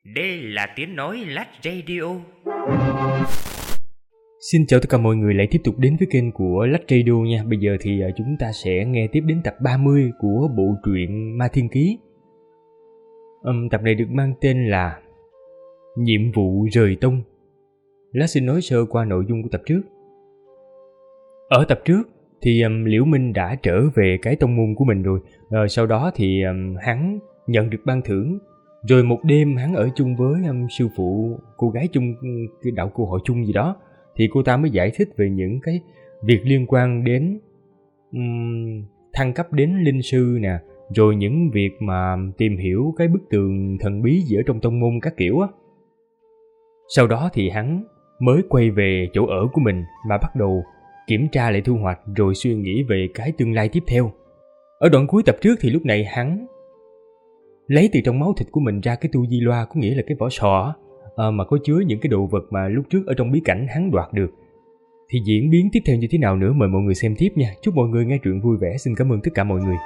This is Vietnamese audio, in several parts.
Đây là tiếng nói Lách Radio. Xin chào tất cả mọi người lại tiếp tục đến với kênh của Lách Radio nha. Bây giờ thì chúng ta sẽ nghe tiếp đến tập 30 của bộ truyện Ma Thiên Ký. Tập này được mang tên là Nhiệm vụ rời tông. Lát xin nói sơ qua nội dung của tập trước. Ở tập trước thì Liễu Minh đã trở về cái tông môn của mình rồi. Sau đó thì hắn nhận được ban thưởng. Rồi một đêm hắn ở chung với sư phụ, cô gái chung cái đạo cô hội chung gì đó, thì cô ta mới giải thích về những cái việc liên quan đến thăng cấp đến linh sư nè, rồi những việc mà tìm hiểu cái bức tường thần bí gì ở trong tông môn các kiểu á. Sau đó thì hắn mới quay về chỗ ở của mình mà bắt đầu kiểm tra lại thu hoạch, rồi suy nghĩ về cái tương lai tiếp theo. Ở đoạn cuối tập trước thì lúc này hắn lấy từ trong máu thịt của mình ra cái tu di loa, có nghĩa là cái vỏ sò mà có chứa những cái đồ vật mà lúc trước ở trong bí cảnh hắn đoạt được. Thì diễn biến tiếp theo như thế nào nữa mời mọi người xem tiếp nha. Chúc mọi người nghe truyện vui vẻ. Xin cảm ơn tất cả mọi người.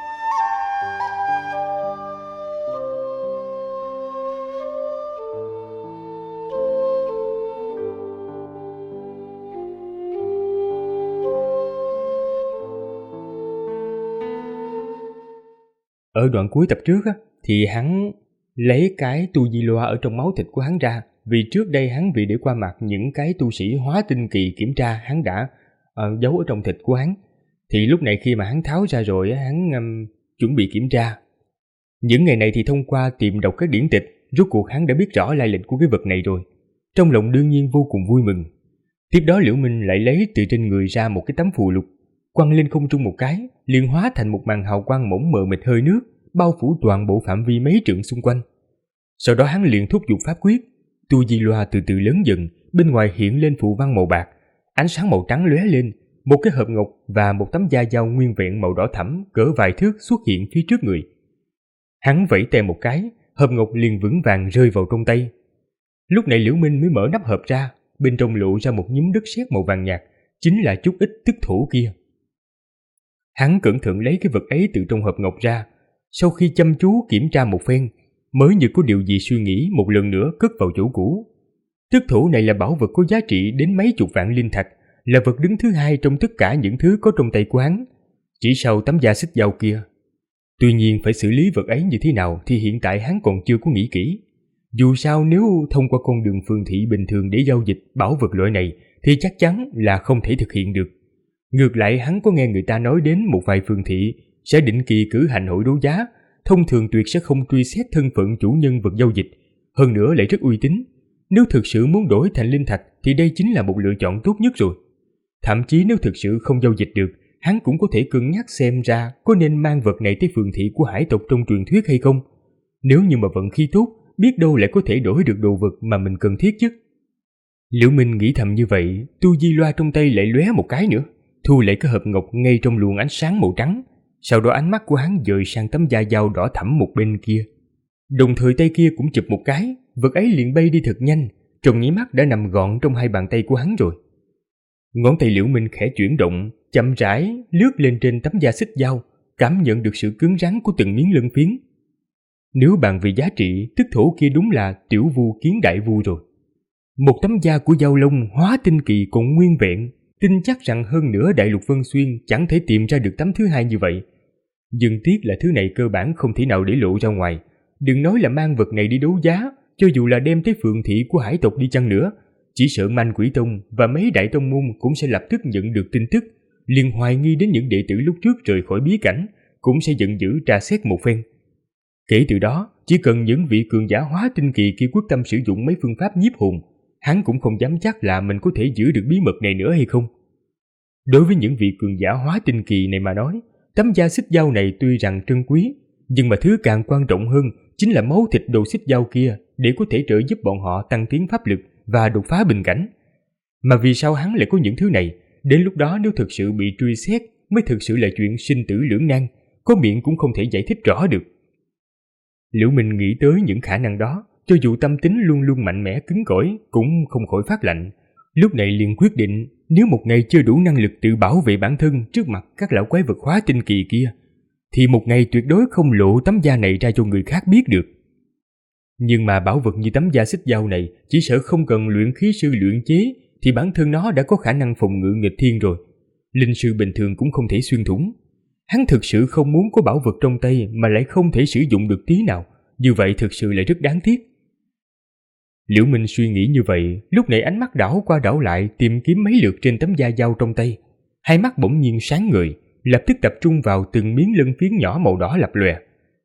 Ở đoạn cuối tập trước á, thì hắn lấy cái tu di loa ở trong máu thịt của hắn ra, vì trước đây hắn vì để qua mặt những cái tu sĩ hóa tinh kỳ kiểm tra hắn đã giấu ở trong thịt của hắn. Thì lúc này khi mà hắn tháo ra rồi hắn chuẩn bị kiểm tra. Những ngày này thì thông qua tìm đọc các điển tịch, rốt cuộc hắn đã biết rõ lai lịch của cái vật này rồi. Trong lòng đương nhiên vô cùng vui mừng. Tiếp đó Liễu Minh lại lấy từ trên người ra một cái tấm phù lục, quăng lên không trung một cái, liền hóa thành một màn hào quang mỏng mờ mịt hơi nước, bao phủ toàn bộ phạm vi mấy trượng xung quanh. Sau đó hắn liền thúc giục pháp quyết, tu di loa từ từ lớn dần, bên ngoài hiện lên phù văn màu bạc, ánh sáng màu trắng lóe lên, một cái hộp ngọc và một tấm da dao nguyên vẹn màu đỏ thẫm cỡ vài thước xuất hiện phía trước người. Hắn vẫy tay một cái, hộp ngọc liền vững vàng rơi vào trong tay. Lúc này Liễu Minh mới mở nắp hộp ra, bên trong lộ ra một nhúm đất sét màu vàng nhạt, chính là chút ít tức thổ kia. Hắn cẩn thận lấy cái vật ấy từ trong hộp ngọc ra, sau khi chăm chú kiểm tra một phen, mới như có điều gì suy nghĩ một lần nữa cất vào chỗ cũ. Tức thổ này là bảo vật có giá trị đến mấy chục vạn linh thạch, là vật đứng thứ hai trong tất cả những thứ có trong tay của hắn, chỉ sau tấm da xích dao kia. Tuy nhiên phải xử lý vật ấy như thế nào thì hiện tại hắn còn chưa có nghĩ kỹ. Dù sao nếu thông qua con đường phường thị bình thường để giao dịch bảo vật loại này thì chắc chắn là không thể thực hiện được. Ngược lại hắn có nghe người ta nói đến một vài phường thị sẽ định kỳ cử hành hội đấu giá, thông thường tuyệt sẽ không truy xét thân phận chủ nhân vật giao dịch, hơn nữa lại rất uy tín. Nếu thực sự muốn đổi thành linh thạch thì đây chính là một lựa chọn tốt nhất rồi. Thậm chí nếu thực sự không giao dịch được, hắn cũng có thể cân nhắc xem ra có nên mang vật này tới phường thị của hải tộc trong truyền thuyết hay không. Nếu như mà vận khí tốt, biết đâu lại có thể đổi được đồ vật mà mình cần thiết chứ. Liễu Minh nghĩ thầm như vậy, tu di loa trong tay lại lóe một cái nữa, thu lại cái hộp ngọc ngay trong luồng ánh sáng màu trắng. Sau đó ánh mắt của hắn dời sang tấm da dao đỏ thẫm một bên kia. Đồng thời tay kia cũng chụp một cái, vật ấy liền bay đi thật nhanh, trong nháy mắt đã nằm gọn trong hai bàn tay của hắn rồi. Ngón tay Liễu Minh khẽ chuyển động, chậm rãi lướt lên trên tấm da xích dao, cảm nhận được sự cứng rắn của từng miếng lân phiến. Nếu bàn về giá trị, tức thổ kia đúng là tiểu vu kiến đại vu rồi. Một tấm da của dao lông hóa tinh kỳ còn nguyên vẹn, tin chắc rằng hơn nữa Đại Lục Vân Xuyên chẳng thể tìm ra được tấm thứ hai như vậy. Nhưng tiếc là thứ này cơ bản không thể nào để lộ ra ngoài. Đừng nói là mang vật này đi đấu giá, cho dù là đem tới phường thị của hải tộc đi chăng nữa, chỉ sợ Manh Quỷ Tông và mấy đại tông môn cũng sẽ lập tức nhận được tin tức, liền hoài nghi đến những đệ tử lúc trước rời khỏi bí cảnh, cũng sẽ giận dữ tra xét một phen. Kể từ đó, chỉ cần những vị cường giả hóa tinh kỳ kia quyết tâm sử dụng mấy phương pháp nhiếp hồn, hắn cũng không dám chắc là mình có thể giữ được bí mật này nữa hay không. Đối với những vị cường giả hóa tinh kỳ này mà nói, tấm da xích dao này tuy rằng trân quý, nhưng mà thứ càng quan trọng hơn chính là máu thịt đồ xích dao kia để có thể trợ giúp bọn họ tăng tiến pháp lực và đột phá bình cảnh. Mà vì sao hắn lại có những thứ này, đến lúc đó nếu thực sự bị truy xét mới thực sự là chuyện sinh tử lưỡng nan, có miệng cũng không thể giải thích rõ được. Liễu Minh nghĩ tới những khả năng đó, cho dù tâm tính luôn luôn mạnh mẽ cứng cỏi cũng không khỏi phát lạnh. Lúc này liền quyết định, nếu một ngày chưa đủ năng lực tự bảo vệ bản thân trước mặt các lão quái vật hóa tinh kỳ kia, thì một ngày tuyệt đối không lộ tấm da này ra cho người khác biết được. Nhưng mà bảo vật như tấm da xích dao này chỉ sợ không cần luyện khí sư luyện chế thì bản thân nó đã có khả năng phòng ngự nghịch thiên rồi. Linh sư bình thường cũng không thể xuyên thủng. Hắn thực sự không muốn có bảo vật trong tay mà lại không thể sử dụng được tí nào. Như vậy thực sự là rất đáng tiếc. Liễu Minh suy nghĩ như vậy, lúc này ánh mắt đảo qua đảo lại tìm kiếm mấy lượt trên tấm da dao trong tay. Hai mắt bỗng nhiên sáng ngời, lập tức tập trung vào từng miếng lân phiến nhỏ màu đỏ lập lòe.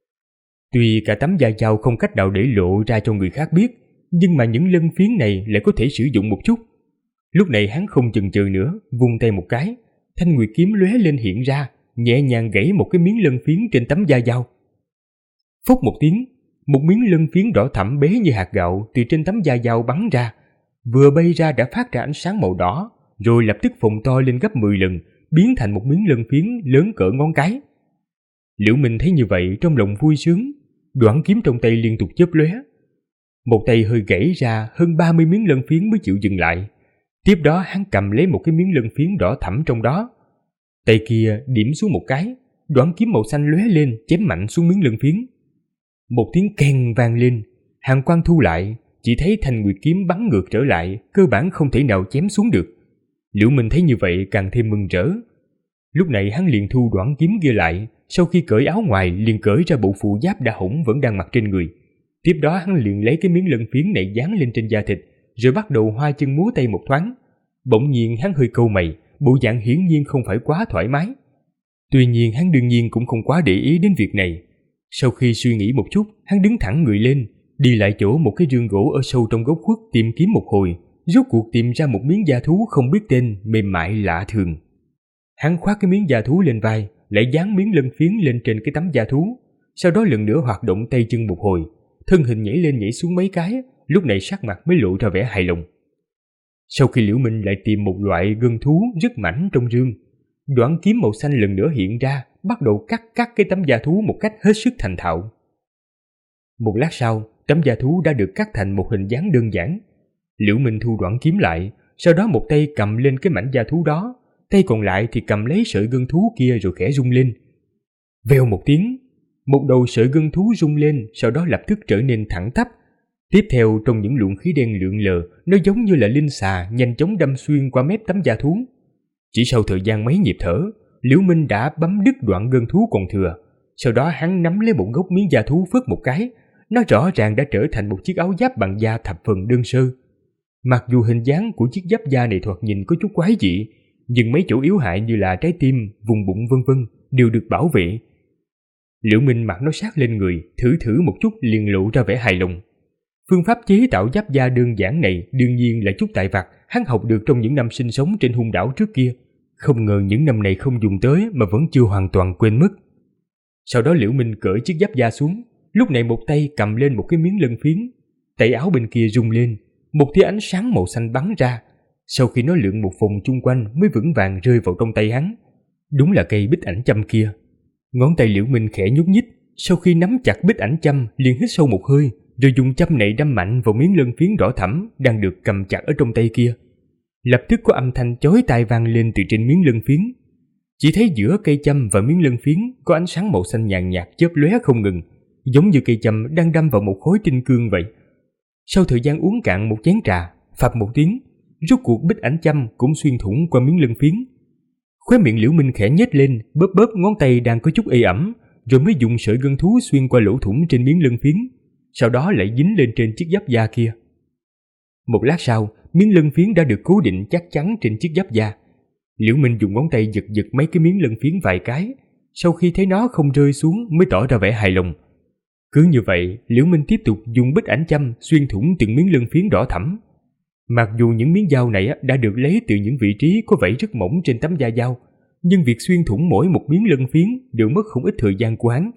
Tuy cả tấm da dao không cách nào để lộ ra cho người khác biết, nhưng mà những lân phiến này lại có thể sử dụng một chút. Lúc này hắn không chần chừ nữa, vung tay một cái, thanh nguyệt kiếm lóe lên hiện ra, nhẹ nhàng gãy một cái miếng lân phiến trên tấm da dao. Phốc một tiếng, một miếng lân phiến đỏ thẫm bé như hạt gạo từ trên tấm da dao bắn ra, vừa bay ra đã phát ra ánh sáng màu đỏ, rồi lập tức phồng to lên gấp 10 lần, biến thành một miếng lân phiến lớn cỡ ngón cái. Liễu Minh thấy như vậy trong lòng vui sướng, đoạn kiếm trong tay liên tục chớp lóe. Một tay hơi gãy ra hơn 30 miếng lân phiến mới chịu dừng lại. Tiếp đó hắn cầm lấy một cái miếng lân phiến đỏ thẫm trong đó. Tay kia điểm xuống một cái, đoạn kiếm màu xanh lóe lên chém mạnh xuống miếng lân phiến. Một tiếng keng vang lên, hàn quang thu lại, chỉ thấy thanh nguyệt kiếm bắn ngược trở lại, cơ bản không thể nào chém xuống được. Liễu Minh thấy như vậy càng thêm mừng rỡ. Lúc này hắn liền thu đoạn kiếm kia lại, sau khi cởi áo ngoài liền cởi ra bộ phụ giáp đã hỏng vẫn đang mặc trên người. Tiếp đó hắn liền lấy cái miếng lân phiến này dán lên trên da thịt, rồi bắt đầu hoa chân múa tay một thoáng. Bỗng nhiên hắn hơi cau mày, bộ dạng hiển nhiên không phải quá thoải mái. Tuy nhiên hắn đương nhiên cũng không quá để ý đến việc này. Sau khi suy nghĩ một chút, hắn đứng thẳng người lên, đi lại chỗ một cái giường gỗ ở sâu trong góc khuất tìm kiếm một hồi, rốt cuộc tìm ra một miếng da thú không biết tên, mềm mại lạ thường. Hắn khoác cái miếng da thú lên vai, lại dán miếng lân phiến lên trên cái tấm da thú, sau đó lần nữa hoạt động tay chân một hồi, thân hình nhảy lên nhảy xuống mấy cái, lúc này sắc mặt mới lộ ra vẻ hài lòng. Sau khi Liễu Minh lại tìm một loại gân thú rất mảnh trong rương, đoạn kiếm màu xanh lần nữa hiện ra, bắt đầu cắt cái tấm da thú một cách hết sức thành thạo. Một lát sau, tấm da thú đã được cắt thành một hình dáng đơn giản. Liễu Minh thu đoạn kiếm lại, sau đó một tay cầm lên cái mảnh da thú đó, tay còn lại thì cầm lấy sợi gân thú kia rồi khẽ rung lên. Vèo một tiếng, một đầu sợi gân thú rung lên, sau đó lập tức trở nên thẳng tắp. Tiếp theo trong những luồng khí đen lượn lờ, nó giống như là linh xà nhanh chóng đâm xuyên qua mép tấm da thú. Chỉ sau thời gian mấy nhịp thở, Liễu Minh đã bấm đứt đoạn gân thú còn thừa. Sau đó hắn nắm lấy một gốc miếng da thú phất một cái, nó rõ ràng đã trở thành một chiếc áo giáp bằng da thập phần đơn sơ. Mặc dù hình dáng của chiếc giáp da này thoạt nhìn có chút quái dị, nhưng mấy chỗ yếu hại như là trái tim, vùng bụng vân vân đều được bảo vệ. Liễu Minh mặc nó sát lên người, thử một chút liền lộ ra vẻ hài lòng. Phương pháp chế tạo giáp da đơn giản này đương nhiên là chút tài vặt hắn học được trong những năm sinh sống trên hung đảo trước kia. Không ngờ những năm này không dùng tới mà vẫn chưa hoàn toàn quên mất. Sau đó Liễu Minh cởi chiếc giáp da xuống, lúc này một tay cầm lên một cái miếng lân phiến, tay áo bên kia rung lên, một tia ánh sáng màu xanh bắn ra. Sau khi nó lượn một vòng chung quanh mới vững vàng rơi vào trong tay hắn. Đúng là cây bích ảnh châm kia. Ngón tay Liễu Minh khẽ nhúc nhích, sau khi nắm chặt bích ảnh châm liền hít sâu một hơi, rồi dùng châm này đâm mạnh vào miếng lân phiến đỏ thẫm đang được cầm chặt ở trong tay kia. Lập tức có âm thanh chói tai vang lên từ trên miếng lân phiến. Chỉ thấy giữa cây châm và miếng lân phiến có ánh sáng màu xanh nhàn nhạt chớp lóe không ngừng, giống như cây châm đang đâm vào một khối tinh cương vậy. Sau thời gian uống cạn một chén trà, phập một tiếng, rốt cuộc bích ảnh châm cũng xuyên thủng qua miếng lân phiến. Khóe miệng Liễu Minh khẽ nhếch lên, bóp ngón tay đang có chút ê ẩm, rồi mới dùng sợi gân thú xuyên qua lỗ thủng trên miếng lân phiến, sau đó lại dính lên trên chiếc giáp da kia. Một lát sau, miếng lân phiến đã được cố định chắc chắn trên chiếc giáp da. Liễu Minh dùng ngón tay giật mấy cái miếng lân phiến vài cái, sau khi thấy nó không rơi xuống mới tỏ ra vẻ hài lòng. Cứ như vậy, Liễu Minh tiếp tục dùng bích ảnh châm xuyên thủng từng miếng lân phiến đỏ thẫm. Mặc dù những miếng dao này đã được lấy từ những vị trí có vảy rất mỏng trên tấm da dao, nhưng việc xuyên thủng mỗi một miếng lân phiến đều mất không ít thời gian của hắn.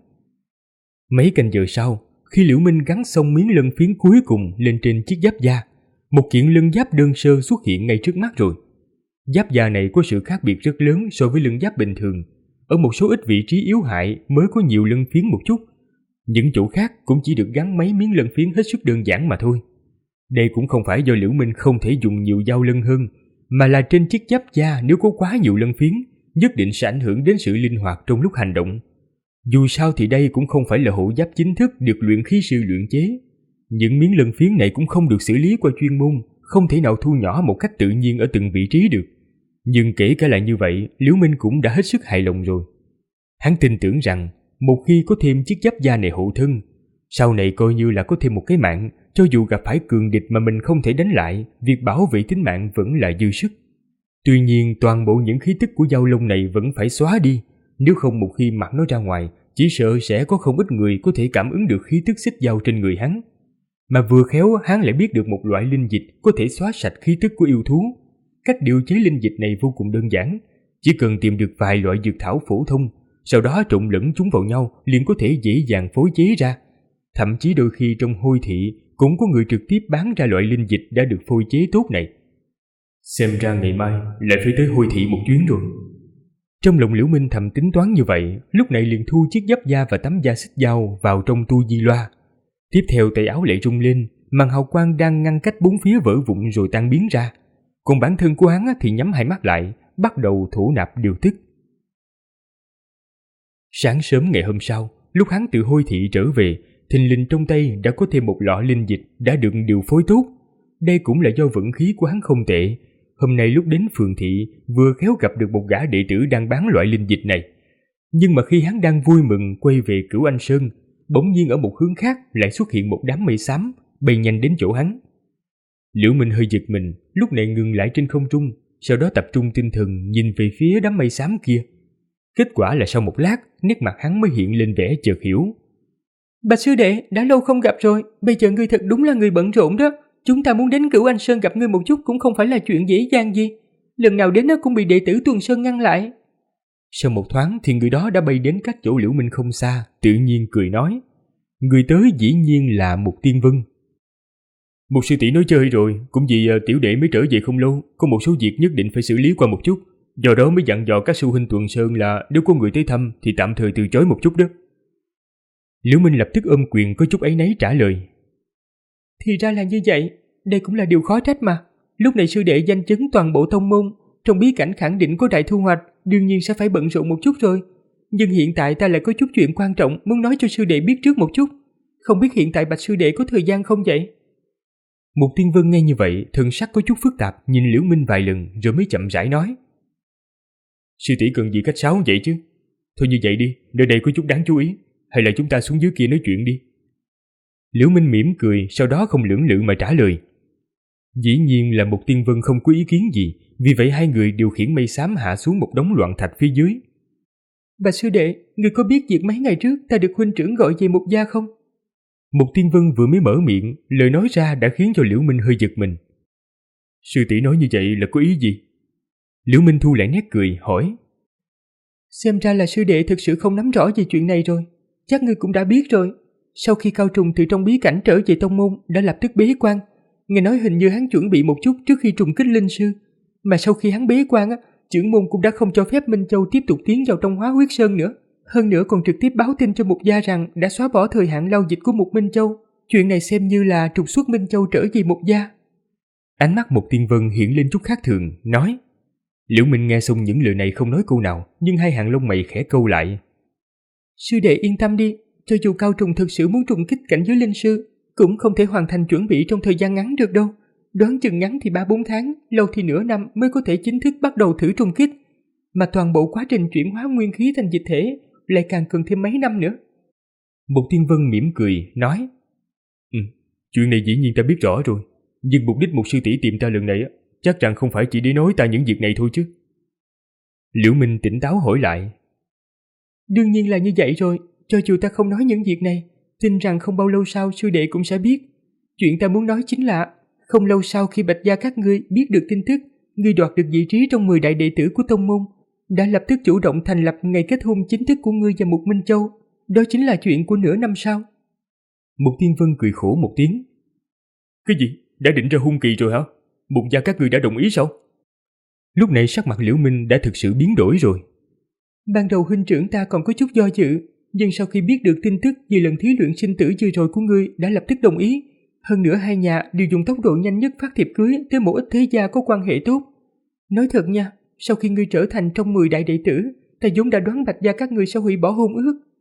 Mấy canh giờ sau, khi Liễu Minh gắn xong miếng lân phiến cuối cùng lên trên chiếc giáp da, một kiện lân giáp đơn sơ xuất hiện ngay trước mắt rồi. Giáp da này có sự khác biệt rất lớn so với lân giáp bình thường. Ở một số ít vị trí yếu hại mới có nhiều lân phiến một chút. Những chỗ khác cũng chỉ được gắn mấy miếng lân phiến hết sức đơn giản mà thôi. Đây cũng không phải do Liễu Minh không thể dùng nhiều dao lân hơn, mà là trên chiếc giáp da nếu có quá nhiều lân phiến, nhất định sẽ ảnh hưởng đến sự linh hoạt trong lúc hành động. Dù sao thì đây cũng không phải là hộ giáp chính thức được luyện khí sư luyện chế. Những miếng lân phiến này cũng không được xử lý qua chuyên môn, không thể nào thu nhỏ một cách tự nhiên ở từng vị trí được. Nhưng kể cả là như vậy, Liễu Minh cũng đã hết sức hài lòng rồi. Hắn tin tưởng rằng một khi có thêm chiếc giáp da này hộ thân, sau này coi như là có thêm một cái mạng, cho dù gặp phải cường địch mà mình không thể đánh lại, việc bảo vệ tính mạng vẫn là dư sức. Tuy nhiên toàn bộ những khí tức của dao lông này vẫn phải xóa đi, nếu không một khi mặc nó ra ngoài, chỉ sợ sẽ có không ít người có thể cảm ứng được khí tức xích dao trên người hắn. Mà vừa khéo hắn lại biết được một loại linh dịch có thể xóa sạch khí tức của yêu thú. Cách điều chế linh dịch này vô cùng đơn giản, chỉ cần tìm được vài loại dược thảo phổ thông, sau đó trộn lẫn chúng vào nhau liền có thể dễ dàng phối chế ra. Thậm chí đôi khi trong Hôi thị cũng có người trực tiếp bán ra loại linh dịch đã được phối chế tốt này. Xem ra ngày mai lại phải tới Hôi thị một chuyến rồi. Trong lòng Liễu Minh thầm tính toán như vậy, lúc này liền thu chiếc giáp da và tấm da xích dao vào trong tu di loa. Tiếp theo tay áo lại rung lên, màn hào quang đang ngăn cách bốn phía vỡ vụn rồi tan biến ra. Còn bản thân của hắn thì nhắm hai mắt lại, bắt đầu thủ nạp điều tức. Sáng sớm ngày hôm sau, lúc hắn từ Hôi thị trở về, thình lình trong tay đã có thêm một lọ linh dịch đã được điều phối tốt. Đây cũng là do vận khí của hắn không tệ. Hôm nay lúc đến phường thị, vừa khéo gặp được một gã đệ tử đang bán loại linh dịch này. Nhưng mà khi hắn đang vui mừng quay về Cửu Anh Sơn, bỗng nhiên ở một hướng khác lại xuất hiện một đám mây xám bay nhanh đến chỗ hắn. Liễu Minh hơi giật mình, lúc này ngừng lại trên không trung, sau đó tập trung tinh thần nhìn về phía đám mây xám kia. Kết quả là sau một lát, nét mặt hắn mới hiện lên vẻ chợt hiểu. Bạch sư đệ, đã lâu không gặp rồi, bây giờ ngươi thật đúng là người bận rộn đó. Chúng ta muốn đến Cửu Anh Sơn gặp ngươi một chút cũng không phải là chuyện dễ dàng gì. Lần nào đến nó cũng bị đệ tử Tuần Sơn ngăn lại. Sau một thoáng thì người đó đã bay đến cách chỗ Liễu Minh không xa, tự nhiên cười nói. Người tới dĩ nhiên là Mục Tiên Vân. Một sư tỷ nói chơi rồi, cũng vì tiểu đệ mới trở về không lâu, có một số việc nhất định phải xử lý qua một chút. Do đó mới dặn dò các sư huynh Tuần Sơn là nếu có người tới thăm thì tạm thời từ chối một chút đó. Liễu Minh lập tức ôm quyền có chút áy náy trả lời. Thì ra là như vậy, đây cũng là điều khó trách mà. Lúc này sư đệ danh chấn toàn bộ tông môn, trong bí cảnh khẳng định có đại thu hoạch, đương nhiên sẽ phải bận rộn một chút rồi. Nhưng hiện tại ta lại có chút chuyện quan trọng muốn nói cho sư đệ biết trước một chút. Không biết hiện tại Bạch sư đệ có thời gian không vậy? Mục Tiên Vân nghe như vậy, thần sắc có chút phức tạp, nhìn Liễu Minh vài lần rồi mới chậm rãi nói. Sư tỷ cần gì khách sáo vậy chứ? Thôi như vậy đi, nơi đây có chút đáng chú ý, hay là chúng ta xuống dưới kia nói chuyện đi. Liễu Minh mỉm cười, sau đó không lưỡng lự mà trả lời. Dĩ nhiên là Mục Tiên Vân không có ý kiến gì, vì vậy hai người điều khiển mây xám hạ xuống một đống loạn thạch phía dưới. Bạch sư đệ, người có biết việc mấy ngày trước ta được huynh trưởng gọi về Mục gia không? Mục Tiên Vân vừa mới mở miệng, lời nói ra đã khiến cho Liễu Minh hơi giật mình. Sư tỷ nói như vậy là có ý gì? Liễu Minh thu lại nét cười, hỏi. Xem ra là sư đệ thực sự không nắm rõ về chuyện này rồi. Chắc ngươi cũng đã biết rồi. Sau khi Cao Trùng từ trong bí cảnh trở về tông môn đã lập tức bế quan. Nghe nói hình như hắn chuẩn bị một chút trước khi trùng kích linh sư. Mà sau khi hắn bế quan, trưởng môn cũng đã không cho phép Minh Châu tiếp tục tiến vào trong Hóa Huyết Sơn nữa. Hơn nữa còn trực tiếp báo tin cho Mục gia rằng đã xóa bỏ thời hạn lao dịch của Mục Minh Châu. Chuyện này xem như là trục xuất Minh Châu trở về Mục gia. Ánh mắt Mục Tiên Vân hiện lên chút khác thường, nói. Liễu Minh nghe xong những lời này không nói câu nào, nhưng hai hàng lông mày khẽ câu lại. Sư đệ yên tâm đi, cho dù Cao Trùng thực sự muốn trùng kích cảnh giới linh sư, cũng không thể hoàn thành chuẩn bị trong thời gian ngắn được đâu. Đoán chừng ngắn thì 3-4 tháng, lâu thì nửa năm mới có thể chính thức bắt đầu thử trùng kích. Mà toàn bộ quá trình chuyển hóa nguyên khí thành dịch thể lại càng cần thêm mấy năm nữa. Mục Tiên Vân mỉm cười, nói. Chuyện này dĩ nhiên ta biết rõ rồi, nhưng mục đích một sư tỷ tìm ta lần này chắc rằng không phải chỉ để nói ta những việc này thôi chứ. Liễu Minh tỉnh táo hỏi lại. Đương nhiên là như vậy rồi, cho dù ta không nói những việc này, tin rằng không bao lâu sau sư đệ cũng sẽ biết. Chuyện ta muốn nói chính là, không lâu sau khi Bạch gia các ngươi biết được tin tức, ngươi đoạt được vị trí trong 10 đại đệ tử của tông môn, đã lập tức chủ động thành lập ngày kết hôn chính thức của ngươi và Mục Minh Châu. Đó chính là chuyện của nửa năm sau. Mục Tiên Vân cười khổ một tiếng. Cái gì? Đã định ra hôn kỳ rồi hả? Mục gia các ngươi đã đồng ý sao? Lúc này sắc mặt Liễu Minh đã thực sự biến đổi rồi. Ban đầu huynh trưởng ta còn có chút do dự, nhưng sau khi biết được tin tức về lần thí luyện sinh tử vừa rồi của ngươi đã lập tức đồng ý. Hơn nữa hai nhà đều dùng tốc độ nhanh nhất phát thiệp cưới tới một ít thế gia có quan hệ tốt. Nói thật nha, sau khi ngươi trở thành trong 10 đại đệ tử, ta vốn đã đoán Bạch gia các ngươi sẽ hủy bỏ hôn ước,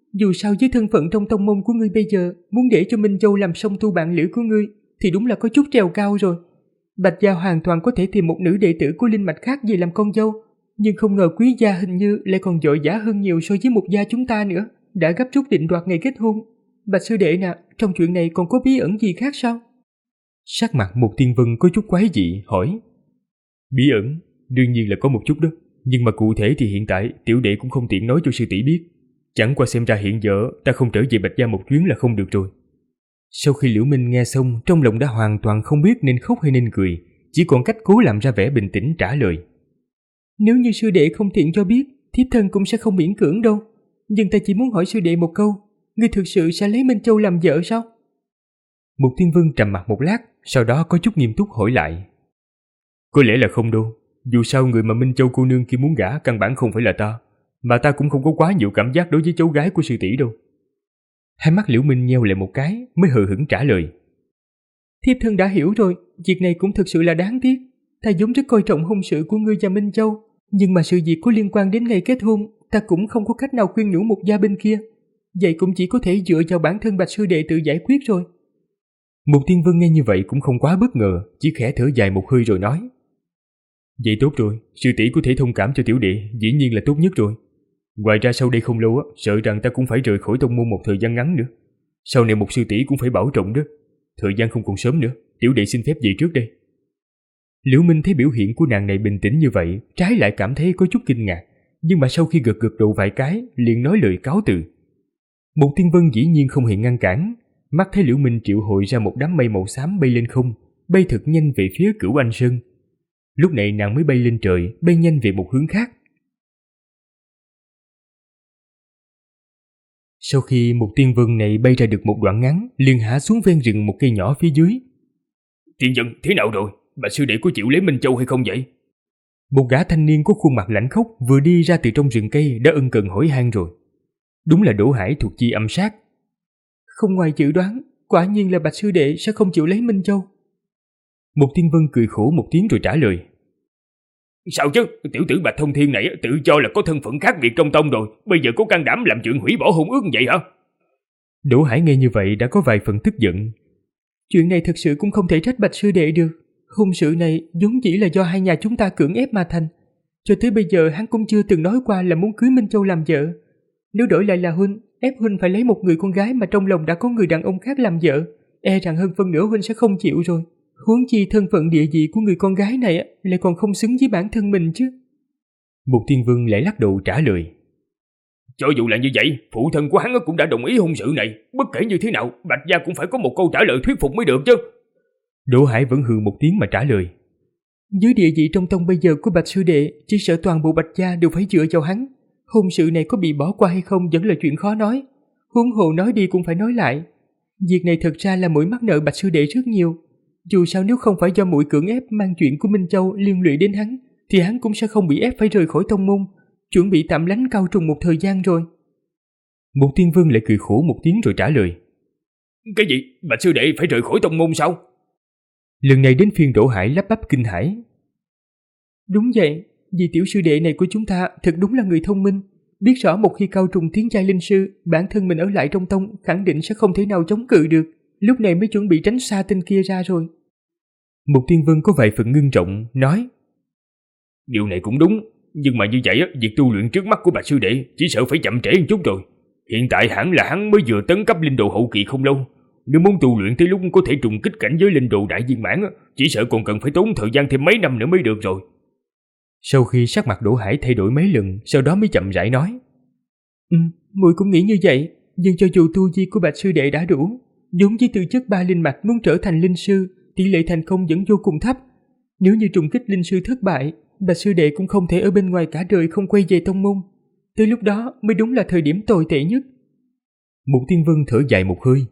Dù sao với thân phận trong tông môn của ngươi bây giờ, muốn để cho Minh Châu làm song tu bạn lữ của ngươi thì đúng là có chút trèo cao rồi. Bạch gia hoàn toàn có thể tìm một nữ đệ tử của linh mạch khác về làm con dâu, nhưng không ngờ quý gia hình như lại còn vội vã hơn nhiều so với Mục gia chúng ta nữa, đã gấp rút định đoạt ngày kết hôn. Bạch sư đệ nè, trong chuyện này còn có bí ẩn gì khác sao? Sắc mặt Mục Tiên Vân có chút quái dị hỏi. Bí ẩn? Đương nhiên là có một chút đó, nhưng mà cụ thể thì hiện tại tiểu đệ cũng không tiện nói cho sư tỷ biết. Chẳng qua xem ra hiện giờ ta không trở về Bạch gia một chuyến là không được rồi. Sau khi Liễu Minh nghe xong, trong lòng đã hoàn toàn không biết nên khóc hay nên cười, chỉ còn cách cố làm ra vẻ bình tĩnh trả lời. Nếu như sư đệ không tiện cho biết, thiếp thân cũng sẽ không miễn cưỡng đâu. Nhưng ta chỉ muốn hỏi sư đệ một câu, ngươi thực sự sẽ lấy Minh Châu làm vợ sao? Mục Tiên Vân trầm mặt một lát, sau đó có chút nghiêm túc hỏi lại. Có lẽ là không đâu, dù sao người mà Minh Châu cô nương kia muốn gả căn bản không phải là ta, mà ta cũng không có quá nhiều cảm giác đối với cháu gái của sư tỷ đâu. Hai mắt Liễu Minh nheo lại một cái, mới hờ hững trả lời. Thiếp thân đã hiểu rồi, việc này cũng thực sự là đáng tiếc. Ta vốn rất coi trọng hôn sự của ngươi và Minh Châu, nhưng mà sự việc có liên quan đến ngày kết hôn, ta cũng không có cách nào khuyên nhủ một gia bên kia. Vậy cũng chỉ có thể dựa vào bản thân Bạch sư đệ tự giải quyết rồi. Mục Tiên Vân nghe như vậy cũng không quá bất ngờ, chỉ khẽ thở dài một hơi rồi nói. Vậy tốt rồi, sư tỷ có thể thông cảm cho tiểu đệ, dĩ nhiên là tốt nhất rồi. Ngoài ra sau đây không lâu á, sợ rằng ta cũng phải rời khỏi tông môn một thời gian ngắn nữa. Sau này một sư tỷ cũng phải bảo trọng đó. Thời gian không còn sớm nữa, tiểu đệ xin phép về trước đây. Liễu Minh thấy biểu hiện của nàng này bình tĩnh như vậy, trái lại cảm thấy có chút kinh ngạc, nhưng mà sau khi gật gật đầu vài cái, liền nói lời cáo từ. Mục Tiên Vân dĩ nhiên không hề ngăn cản, mắt thấy Liễu Minh triệu hồi ra một đám mây màu xám bay lên không, bay thật nhanh về phía Cửu Anh Sơn. Lúc này nàng mới bay lên trời, bay nhanh về một hướng khác. Sau khi Mục Tiên Vân này bay ra được một đoạn ngắn, liền hạ xuống ven rừng một cây nhỏ phía dưới. Tiên Vân, thế nào rồi? Bạch sư đệ có chịu lấy Minh Châu hay không vậy? Một gã thanh niên có khuôn mặt lãnh khốc vừa đi ra từ trong rừng cây đã ân cần hỏi han rồi. Đúng là Đỗ Hải thuộc chi âm sát. Không ngoài dự đoán, quả nhiên là Bạch sư đệ sẽ không chịu lấy Minh Châu. Mục Tiên Vân cười khổ một tiếng rồi trả lời. Sao chứ, tiểu tử Bạch Thông Thiên này tự cho là có thân phận khác biệt trong tông rồi, bây giờ có can đảm làm chuyện hủy bỏ hôn ước vậy hả? Đỗ Hải nghe như vậy đã có vài phần tức giận. Chuyện này thực sự cũng không thể trách Bạch sư đệ được. Hôn sự này vốn chỉ là do hai nhà chúng ta cưỡng ép mà thành. Cho tới bây giờ hắn cũng chưa từng nói qua là muốn cưới Minh Châu làm vợ. Nếu đổi lại là huynh, ép huynh phải lấy một người con gái mà trong lòng đã có người đàn ông khác làm vợ, e rằng hơn phân nửa huynh sẽ không chịu rồi. Huống chi thân phận địa vị của người con gái này lại còn không xứng với bản thân mình chứ. Mục Tiên Vân lại lắc đầu trả lời. Cho dù là như vậy, phụ thân của hắn cũng đã đồng ý hôn sự này. Bất kể như thế nào, Bạch gia cũng phải có một câu trả lời thuyết phục mới được chứ. Đỗ Hải vẫn hừ một tiếng mà trả lời. Dưới địa vị trong tông bây giờ của Bạch sư đệ, chỉ sợ toàn bộ Bạch gia đều phải dựa vào hắn. Hôn sự này có bị bỏ qua hay không vẫn là chuyện khó nói. Huống hồ nói đi cũng phải nói lại. Việc này thật ra là muội mắc nợ Bạch sư đệ rất nhiều. Dù sao nếu không phải do muội cưỡng ép mang chuyện của Minh Châu liên lụy đến hắn, thì hắn cũng sẽ không bị ép phải rời khỏi tông môn, chuẩn bị tạm lánh Cao Trùng một thời gian rồi. Mục Tiên Vân lại cười khổ một tiếng rồi trả lời. Cái gì? Bạch sư đệ phải rời khỏi tông môn sao? Lần này đến phiên Đỗ Hải lắp bắp kinh hãi. Đúng vậy, vì tiểu sư đệ này của chúng ta thật đúng là người thông minh, biết rõ một khi Cao Trùng tiến giai linh sư, bản thân mình ở lại trong tông khẳng định sẽ không thể nào chống cự được, lúc này mới chuẩn bị tránh xa tên kia ra rồi. Mục Tiên Vân có vài phần ngưng trọng, nói. Điều này cũng đúng, nhưng mà như vậy việc tu luyện trước mắt của Bạch sư đệ chỉ sợ phải chậm trễ một chút rồi. Hiện tại hẳn là hắn mới vừa tấn cấp linh đồ hậu kỳ không lâu. Nếu muốn tu luyện tới lúc có thể trùng kích cảnh giới linh đồ đại viên mãn, chỉ sợ còn cần phải tốn thời gian thêm mấy năm nữa mới được rồi. Sau khi sắc mặt Đỗ Hải thay đổi mấy lần, sau đó mới chậm rãi nói. Muội cũng nghĩ như vậy, nhưng cho dù tu vi của Bạch sư đệ đã đủ, giống với tư chất 3 linh mạch muốn trở thành linh sư, tỷ lệ thành công vẫn vô cùng thấp. Nếu như trùng kích linh sư thất bại, Bạch sư đệ cũng không thể ở bên ngoài cả đời không quay về tông môn. Tới lúc đó mới đúng là thời điểm tồi tệ nhất. Mục Tiên Vân thở dài một hơi.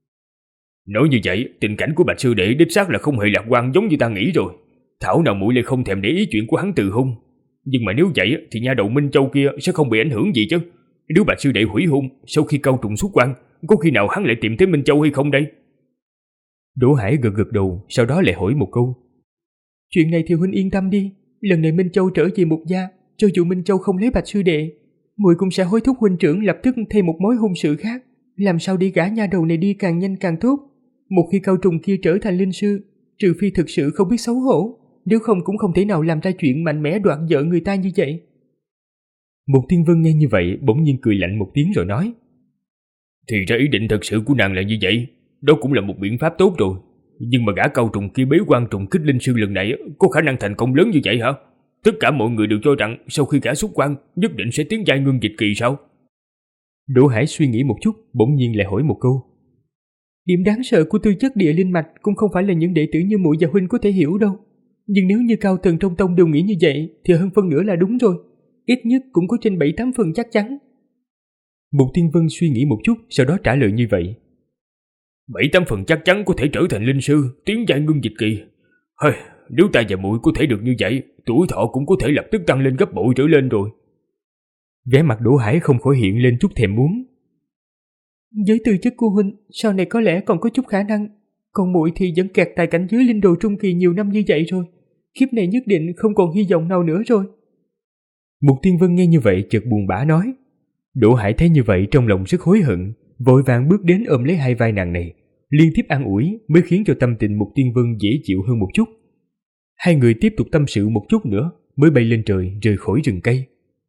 Nói như vậy, tình cảnh của Bạch sư đệ đích xác là không hề lạc quan giống như ta nghĩ rồi. Thảo nào muội lại không thèm để ý chuyện của hắn từ hôn. Nhưng mà nếu vậy thì nha đầu Minh Châu kia sẽ không bị ảnh hưởng gì chứ. Nếu Bạch sư đệ hủy hôn, sau khi Cao Trùng xuất quan, có khi nào hắn lại tìm tới Minh Châu hay không đây? Đỗ Hải gật gật đầu, sau đó lại hỏi một câu. Chuyện này thì huynh yên tâm đi, lần này Minh Châu trở về Mục gia, cho dù Minh Châu không lấy Bạch sư đệ, muội cũng sẽ hối thúc huynh trưởng lập tức thêm một mối hôn sự khác, làm sao để gả nha đầu này đi càng nhanh càng tốt. Một khi Cao Trùng kia trở thành linh sư, trừ phi thực sự không biết xấu hổ, nếu không cũng không thể nào làm ra chuyện mạnh mẽ đoạt vợ người ta như vậy. Mục Tiên Vân nghe như vậy bỗng nhiên cười lạnh một tiếng rồi nói: Thì ra ý định thật sự của nàng là như vậy, đó cũng là một biện pháp tốt rồi. Nhưng mà gã Cao Trùng kia bế quan trùng kích linh sư lần này có khả năng thành công lớn như vậy hả? Tất cả mọi người đều cho rằng sau khi gã xuất quan nhất định sẽ tiến giai ngưng dịch kỳ sao? Đỗ Hải suy nghĩ một chút, bỗng nhiên lại hỏi một câu: Điểm đáng sợ của tư chất địa linh mạch cũng không phải là những đệ tử như muội và huynh có thể hiểu đâu. Nhưng nếu như cao tầng trong tông đều nghĩ như vậy thì hơn phân nửa là đúng rồi. Ít nhất cũng có trên 7-8 phần chắc chắn. Mục Tiên Vân suy nghĩ một chút, sau đó trả lời như vậy: 7-8 phần chắc chắn có thể trở thành linh sư, tiến giai ngưng dịch kỳ. Hơi, nếu ta và muội có thể được như vậy, tuổi thọ cũng có thể lập tức tăng lên gấp bội trở lên rồi. Vẻ mặt Đỗ Hải không khỏi hiện lên chút thèm muốn. Với tư chất của huynh, sau này có lẽ còn có chút khả năng. Còn muội thì vẫn kẹt tại cảnh giới linh đồ trung kỳ nhiều năm như vậy rồi. Kiếp này nhất định không còn hy vọng nào nữa rồi. Mục Tiên Vân nghe như vậy chợt buồn bã nói. Đỗ Hải thấy như vậy trong lòng rất hối hận, vội vàng bước đến ôm lấy hai vai nàng này, liên tiếp an ủi mới khiến cho tâm tình Mục Tiên Vân dễ chịu hơn một chút. Hai người tiếp tục tâm sự một chút nữa mới bay lên trời rời khỏi rừng cây.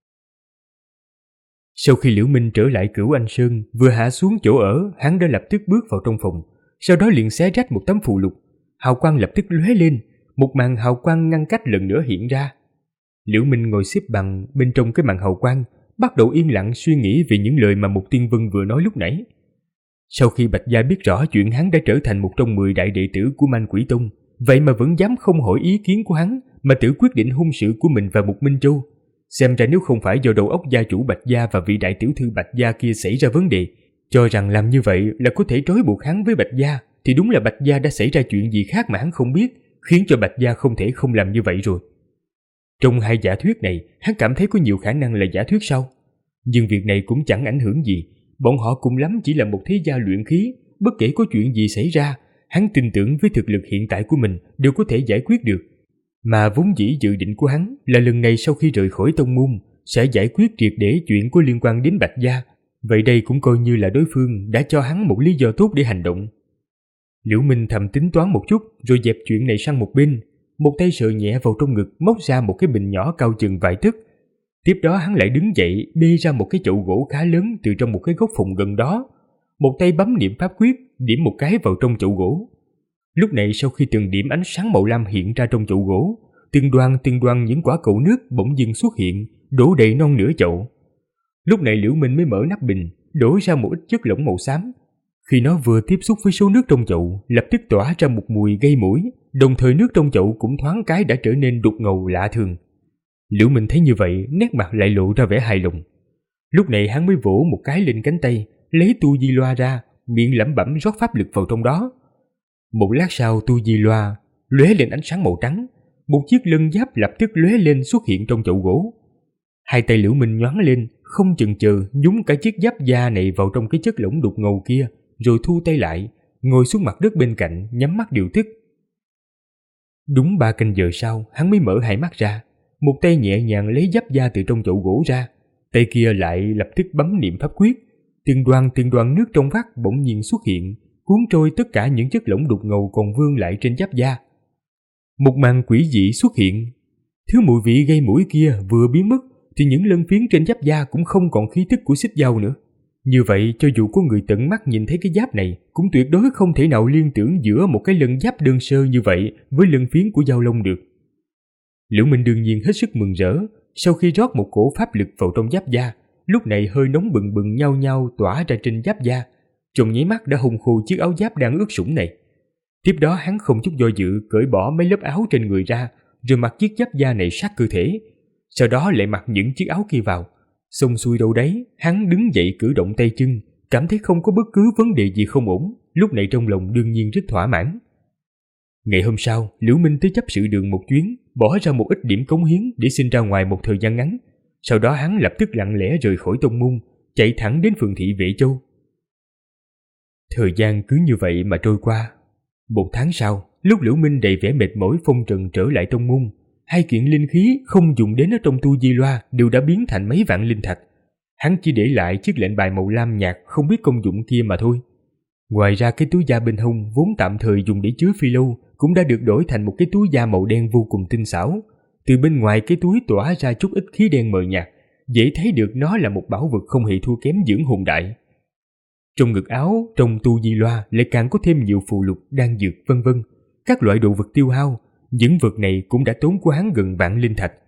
Sau khi Liễu Minh trở lại Cửu Anh Sơn, vừa hạ xuống chỗ ở, hắn đã lập tức bước vào trong phòng, sau đó liền xé rách một tấm phù lục, hào quang lập tức lóe lên, một màn hào quang ngăn cách lần nữa hiện ra. Liễu Minh ngồi xếp bằng bên trong cái màn hào quang, bắt đầu yên lặng suy nghĩ về những lời mà Mục Tiên Vân vừa nói lúc nãy. Sau khi Bạch Gia biết rõ chuyện hắn đã trở thành một trong 10 đại đệ tử của Man Quỷ Tông, vậy mà vẫn dám không hỏi ý kiến của hắn mà tự quyết định hôn sự của mình và Mục Minh Châu. Xem ra nếu không phải do đầu óc gia chủ Bạch Gia và vị đại tiểu thư Bạch Gia kia xảy ra vấn đề, cho rằng làm như vậy là có thể trói buộc hắn với Bạch Gia, thì đúng là Bạch Gia đã xảy ra chuyện gì khác mà hắn không biết, khiến cho Bạch Gia không thể không làm như vậy rồi. Trong hai giả thuyết này, hắn cảm thấy có nhiều khả năng là giả thuyết sau. Nhưng việc này cũng chẳng ảnh hưởng gì, bọn họ cùng lắm chỉ là một thế gia luyện khí, bất kể có chuyện gì xảy ra, hắn tin tưởng với thực lực hiện tại của mình đều có thể giải quyết được. Mà vốn dĩ dự định của hắn là lần này sau khi rời khỏi tông môn sẽ giải quyết triệt để chuyện có liên quan đến Bạch Gia. Vậy đây cũng coi như là đối phương đã cho hắn một lý do tốt để hành động. Liễu Minh thầm tính toán một chút rồi dẹp chuyện này sang một bên, một tay sờ nhẹ vào trong ngực móc ra một cái bình nhỏ cao chừng vài tấc. Tiếp đó hắn lại đứng dậy bê ra một cái chậu gỗ khá lớn từ trong một cái góc phòng gần đó, một tay bấm niệm pháp quyết điểm một cái vào trong chậu gỗ. Lúc này sau khi từng điểm ánh sáng màu lam hiện ra trong chậu gỗ, từng đoàn những quả cầu nước bỗng dưng xuất hiện, đổ đầy non nửa chậu. Lúc này Liễu Minh mới mở nắp bình, đổ ra một ít chất lỏng màu xám. Khi nó vừa tiếp xúc với số nước trong chậu, lập tức tỏa ra một mùi gây mũi, đồng thời nước trong chậu cũng thoáng cái đã trở nên đục ngầu lạ thường. Liễu Minh thấy như vậy, nét mặt lại lộ ra vẻ hài lòng. Lúc này hắn mới vỗ một cái lên cánh tay, lấy tu di loa ra, miệng lẩm bẩm rót pháp lực vào trong đó. Một lát sau tu di loa lóe lên ánh sáng màu trắng, một chiếc lân giáp lập tức lóe lên xuất hiện trong chậu gỗ. Hai tay Liễu Minh nhoáng lên, không chần chừ nhúng cả chiếc giáp da này vào trong cái chất lỏng đục ngầu kia, rồi thu tay lại, ngồi xuống mặt đất bên cạnh, nhắm mắt điều tức. Đúng 3 canh giờ sau, hắn mới mở hai mắt ra, một tay nhẹ nhàng lấy giáp da từ trong chậu gỗ ra, tay kia lại lập tức bấm niệm pháp quyết, từng đoàn nước trong vắt bỗng nhiên xuất hiện, cuốn trôi tất cả những chất lỏng đục ngầu còn vương lại trên giáp da. Một màn quỷ dị xuất hiện, thứ mùi vị gây mũi kia vừa biến mất thì những lân phiến trên giáp da cũng không còn khí tức của xích dao nữa. Như vậy cho dù có người tận mắt nhìn thấy cái giáp này cũng tuyệt đối không thể nào liên tưởng giữa một cái lân giáp đơn sơ như vậy với lân phiến của dao long được. Liễu Minh đương nhiên hết sức mừng rỡ, sau khi rót một cổ pháp lực vào trong giáp da, lúc này hơi nóng bừng bừng nhao nhao tỏa ra trên giáp da, trong nháy mắt đã hùng khô chiếc áo giáp đang ướt sũng này. Tiếp đó hắn không chút do dự cởi bỏ mấy lớp áo trên người ra, rồi mặc chiếc giáp da này sát cơ thể, sau đó lại mặc những chiếc áo kia vào. Xong xuôi đâu đấy, hắn đứng dậy cử động tay chân, cảm thấy không có bất cứ vấn đề gì không ổn, lúc này trong lòng đương nhiên rất thỏa mãn. Ngày hôm sau, Liễu Minh tới chấp sự đường một chuyến, bỏ ra một ít điểm cống hiến để xin ra ngoài một thời gian ngắn. Sau đó hắn lập tức lặng lẽ rời khỏi tông môn, chạy thẳng đến phường thị Vệ Châu. Thời gian cứ như vậy mà trôi qua. 1 tháng sau, lúc Liễu Minh đầy vẻ mệt mỏi phong trần trở lại tông môn, 2 kiện linh khí không dùng đến ở trong tu di loa đều đã biến thành mấy vạn linh thạch. Hắn chỉ để lại chiếc lệnh bài màu lam nhạt không biết công dụng kia mà thôi. Ngoài ra cái túi da bên hông vốn tạm thời dùng để chứa phi lâu cũng đã được đổi thành một cái túi da màu đen vô cùng tinh xảo. Từ bên ngoài cái túi tỏa ra chút ít khí đen mờ nhạt, dễ thấy được nó là một bảo vật không hề thua kém dưỡng hồn đại. Trong ngực áo, trong tu di loa lại càng có thêm nhiều phù lục, đan dược vân vân, các loại đồ vật tiêu hao. Những vật này cũng đã tốn của hắn gần vạn linh thạch.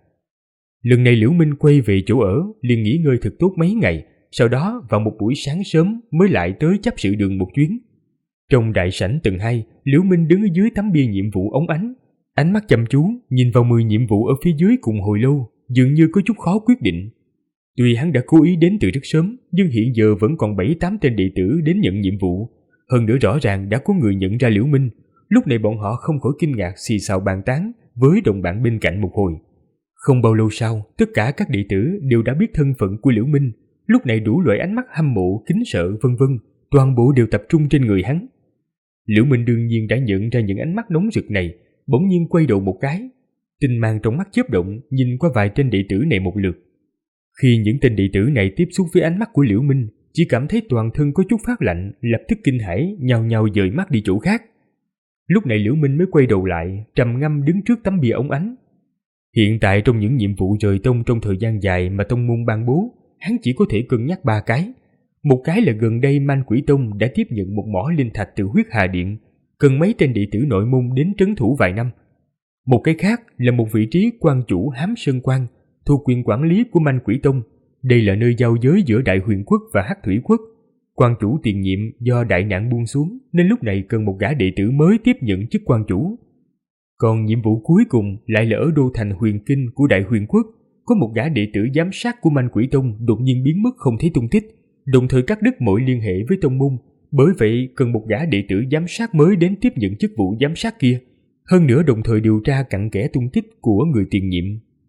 Lần này Liễu Minh quay về chỗ ở, liền nghỉ ngơi thật tốt mấy ngày, sau đó vào một buổi sáng sớm mới lại tới chấp sự đường một chuyến. Trong đại sảnh tầng 2, Liễu Minh đứng ở dưới tấm bia nhiệm vụ óng ánh, ánh mắt chăm chú nhìn vào 10 nhiệm vụ ở phía dưới cùng hồi lâu, dường như có chút khó quyết định. Tuy hắn đã cố ý đến từ rất sớm, nhưng hiện giờ vẫn còn 7-8 tên đệ tử đến nhận nhiệm vụ. Hơn nữa rõ ràng đã có người nhận ra Liễu Minh. Lúc này bọn họ không khỏi kinh ngạc xì xào bàn tán với đồng bạn bên cạnh một hồi. Không bao lâu sau, tất cả các đệ tử đều đã biết thân phận của Liễu Minh. Lúc này đủ loại ánh mắt hâm mộ, kính sợ vân vân, toàn bộ đều tập trung trên người hắn. Liễu Minh đương nhiên đã nhận ra những ánh mắt nóng rực này, bỗng nhiên quay đầu một cái. Tinh mang trong mắt chớp động, nhìn qua vài tên đệ tử này một lượt. Khi những tên đệ tử này tiếp xúc với ánh mắt của Liễu Minh, chỉ cảm thấy toàn thân có chút phát lạnh, lập tức kinh hãi, nhao nhao dời mắt đi chỗ khác. Lúc này Liễu Minh mới quay đầu lại, trầm ngâm đứng trước tấm bia óng ánh. Hiện tại trong những nhiệm vụ rời tông trong thời gian dài mà tông môn ban bố, hắn chỉ có thể cân nhắc 3 cái. Một cái là gần đây Man Quỷ Tông đã tiếp nhận một mỏ linh thạch từ Huyết Hà Điện, cần mấy tên đệ tử nội môn đến trấn thủ vài năm. Một cái khác là một vị trí quan chủ Hám Sơn Quan, thuộc quyền quản lý của Man Quỷ Tông. Đây là nơi giao giới giữa Đại Huyền Quốc và Hắc Thủy Quốc. Quan chủ tiền nhiệm do đại nạn buông xuống nên lúc này cần một gã đệ tử mới tiếp nhận chức quan chủ. Còn nhiệm vụ cuối cùng lại là ở đô thành Huyền Kinh của Đại Huyền Quốc, có một gã đệ tử giám sát của Man Quỷ Tông đột nhiên biến mất không thấy tung tích, đồng thời cắt đứt mọi liên hệ với tông môn, bởi vậy cần một gã đệ tử giám sát mới đến tiếp nhận chức vụ giám sát kia. Hơn nữa đồng thời điều tra cặn kẽ tung tích của người tiền nhiệm.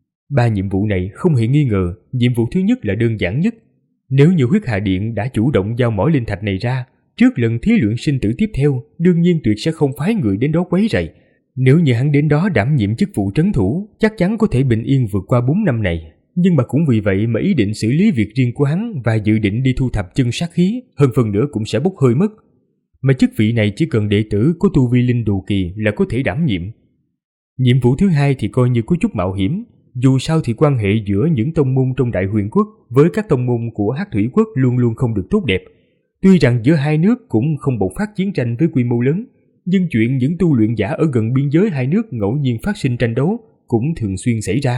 3 nhiệm vụ này không hề nghi ngờ, nhiệm vụ thứ nhất là đơn giản nhất. Nếu như Huyết Hà Điện đã chủ động giao mỏ linh thạch này ra, trước lần thí luyện sinh tử tiếp theo, đương nhiên tuyệt sẽ không phái người đến đó quấy rầy. Nếu như hắn đến đó đảm nhiệm chức vụ trấn thủ, chắc chắn có thể bình yên vượt qua 4 năm này. Nhưng mà cũng vì vậy mà ý định xử lý việc riêng của hắn và dự định đi thu thập chân sát khí, hơn phần nữa cũng sẽ bốc hơi mất. Mà chức vị này chỉ cần đệ tử có tu vi linh đồ kỳ là có thể đảm nhiệm. Nhiệm vụ thứ hai thì coi như có chút mạo hiểm. Dù sao thì quan hệ giữa những tông môn trong Đại Huyền Quốc với các tông môn của Hắc Thủy Quốc luôn luôn không được tốt đẹp. Tuy rằng giữa hai nước cũng không bộc phát chiến tranh với quy mô lớn, nhưng chuyện những tu luyện giả ở gần biên giới hai nước ngẫu nhiên phát sinh tranh đấu cũng thường xuyên xảy ra.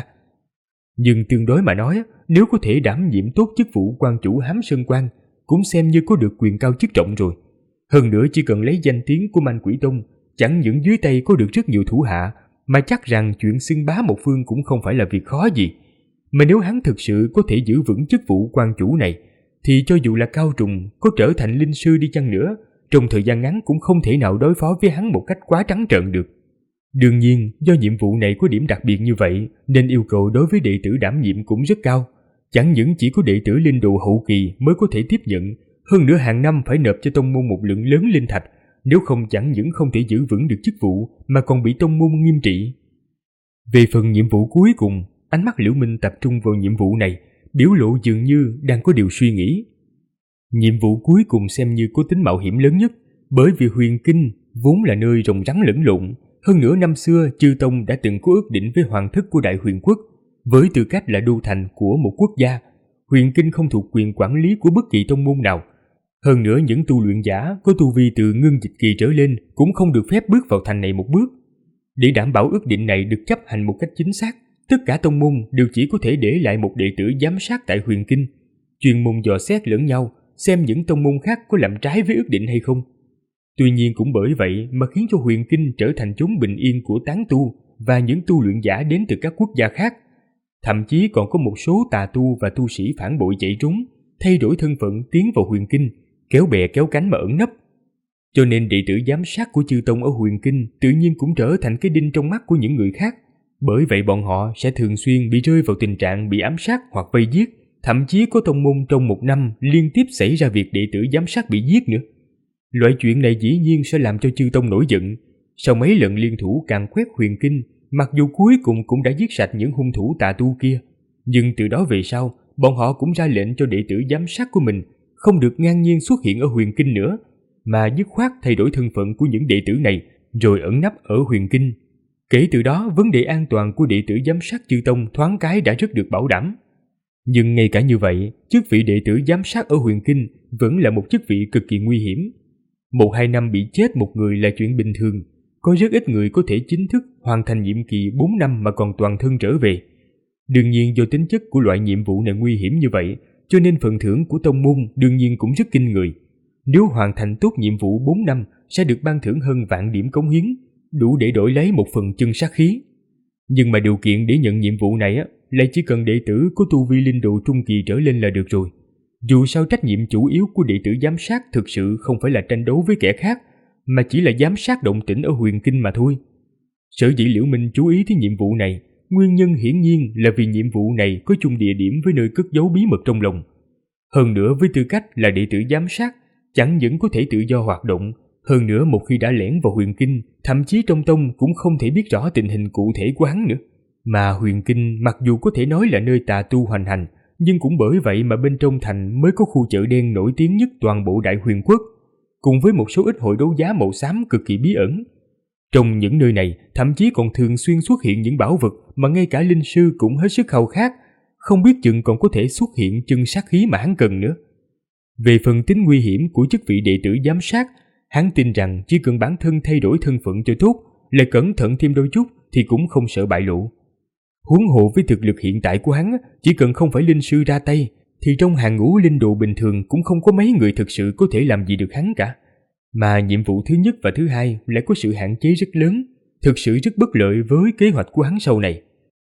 Nhưng tương đối mà nói, nếu có thể đảm nhiệm tốt chức vụ quan chủ Hám Sơn Quan, cũng xem như có được quyền cao chức trọng rồi. Hơn nữa chỉ cần lấy danh tiếng của Man Quỷ Tông, chẳng những dưới tay có được rất nhiều thủ hạ, mà chắc rằng chuyện xưng bá một phương cũng không phải là việc khó gì. Mà nếu hắn thực sự có thể giữ vững chức vụ quan chủ này, thì cho dù là Cao Trùng có trở thành linh sư đi chăng nữa, trong thời gian ngắn cũng không thể nào đối phó với hắn một cách quá trắng trợn được. Đương nhiên, do nhiệm vụ này có điểm đặc biệt như vậy, nên yêu cầu đối với đệ tử đảm nhiệm cũng rất cao. Chẳng những chỉ có đệ tử linh đồ hậu kỳ mới có thể tiếp nhận, hơn nữa hàng năm phải nộp cho tông môn một lượng lớn linh thạch, nếu không chẳng những không thể giữ vững được chức vụ mà còn bị tông môn nghiêm trị. Về phần nhiệm vụ cuối cùng, ánh mắt Liễu Minh tập trung vào nhiệm vụ này, biểu lộ dường như đang có điều suy nghĩ. Nhiệm vụ cuối cùng xem như có tính mạo hiểm lớn nhất, bởi vì Huyền Kinh vốn là nơi rồng rắn lẫn lộn. Hơn nữa năm xưa chư tông đã từng có ước định với hoàng thất của Đại Huyền Quốc, với tư cách là đô thành của một quốc gia, Huyền Kinh không thuộc quyền quản lý của bất kỳ tông môn nào. Hơn nữa những tu luyện giả có tu vi từ ngưng dịch kỳ trở lên cũng không được phép bước vào thành này một bước. Để đảm bảo ước định này được chấp hành một cách chính xác, tất cả tông môn đều chỉ có thể để lại một đệ tử giám sát tại Huyền Kinh, chuyên môn dò xét lẫn nhau, xem những tông môn khác có làm trái với ước định hay không. Tuy nhiên cũng bởi vậy mà khiến cho Huyền Kinh trở thành chốn bình yên của tán tu và những tu luyện giả đến từ các quốc gia khác. Thậm chí còn có một số tà tu và tu sĩ phản bội chạy trốn, thay đổi thân phận tiến vào Huyền Kinh, kéo bè kéo cánh mà ẩn nấp. Cho nên đệ tử giám sát của chư tông ở Huyền Kinh tự nhiên cũng trở thành cái đinh trong mắt của những người khác. Bởi vậy bọn họ sẽ thường xuyên bị rơi vào tình trạng bị ám sát hoặc vây giết, thậm chí có tông môn trong một năm liên tiếp xảy ra việc đệ tử giám sát bị giết nữa. Loại chuyện này dĩ nhiên sẽ làm cho chư tông nổi giận. Sau mấy lần liên thủ càn quét Huyền Kinh, mặc dù cuối cùng cũng đã giết sạch những hung thủ tà tu kia, nhưng từ đó về sau, bọn họ cũng ra lệnh cho đệ tử giám sát của mình không được ngang nhiên xuất hiện ở Huyền Kinh nữa, mà dứt khoát thay đổi thân phận của những đệ tử này rồi ẩn nấp ở Huyền Kinh. Kể từ đó, vấn đề an toàn của đệ tử giám sát chư tông thoáng cái đã rất được bảo đảm. Nhưng ngay cả như vậy, chức vị đệ tử giám sát ở Huyền Kinh vẫn là một chức vị cực kỳ nguy hiểm. 1-2 năm bị chết một người là chuyện bình thường, có rất ít người có thể chính thức hoàn thành nhiệm kỳ 4 năm mà còn toàn thân trở về. Đương nhiên do tính chất của loại nhiệm vụ này nguy hiểm như vậy, cho nên phần thưởng của tông môn đương nhiên cũng rất kinh người. Nếu hoàn thành tốt nhiệm vụ 4 năm sẽ được ban thưởng hơn vạn điểm cống hiến, đủ để đổi lấy một phần chân sát khí. Nhưng mà điều kiện để nhận nhiệm vụ này lại chỉ cần đệ tử có tu vi linh độ trung kỳ trở lên là được rồi. Dù sao trách nhiệm chủ yếu của đệ tử giám sát thực sự không phải là tranh đấu với kẻ khác, mà chỉ là giám sát động tĩnh ở Huyền Kinh mà thôi. Sở dĩ Liễu Minh chú ý tới nhiệm vụ này, nguyên nhân hiển nhiên là vì nhiệm vụ này có chung địa điểm với nơi cất giấu bí mật trong lòng. Hơn nữa với tư cách là đệ tử giám sát, chẳng những có thể tự do hoạt động, hơn nữa một khi đã lẻn vào Huyền Kinh, thậm chí trong tông cũng không thể biết rõ tình hình cụ thể của hắn nữa. Mà Huyền Kinh mặc dù có thể nói là nơi tà tu hoành hành, nhưng cũng bởi vậy mà bên trong thành mới có khu chợ đen nổi tiếng nhất toàn bộ Đại Huyền Quốc, cùng với một số ít hội đấu giá màu xám cực kỳ bí ẩn. Trong những nơi này thậm chí còn thường xuyên xuất hiện những bảo vật mà ngay cả linh sư cũng hết sức khao khát, không biết chừng còn có thể xuất hiện chân sát khí mà hắn cần nữa. Về phần tính nguy hiểm của chức vị đệ tử giám sát, hắn tin rằng chỉ cần bản thân thay đổi thân phận cho tốt, lại cẩn thận thêm đôi chút thì cũng không sợ bại lộ. Huống hồ với thực lực hiện tại của hắn, chỉ cần không phải linh sư ra tay, thì trong hàng ngũ linh đồ bình thường cũng không có mấy người thực sự có thể làm gì được hắn cả. Mà nhiệm vụ thứ nhất và thứ hai lại có sự hạn chế rất lớn, thực sự rất bất lợi với kế hoạch của hắn sau này.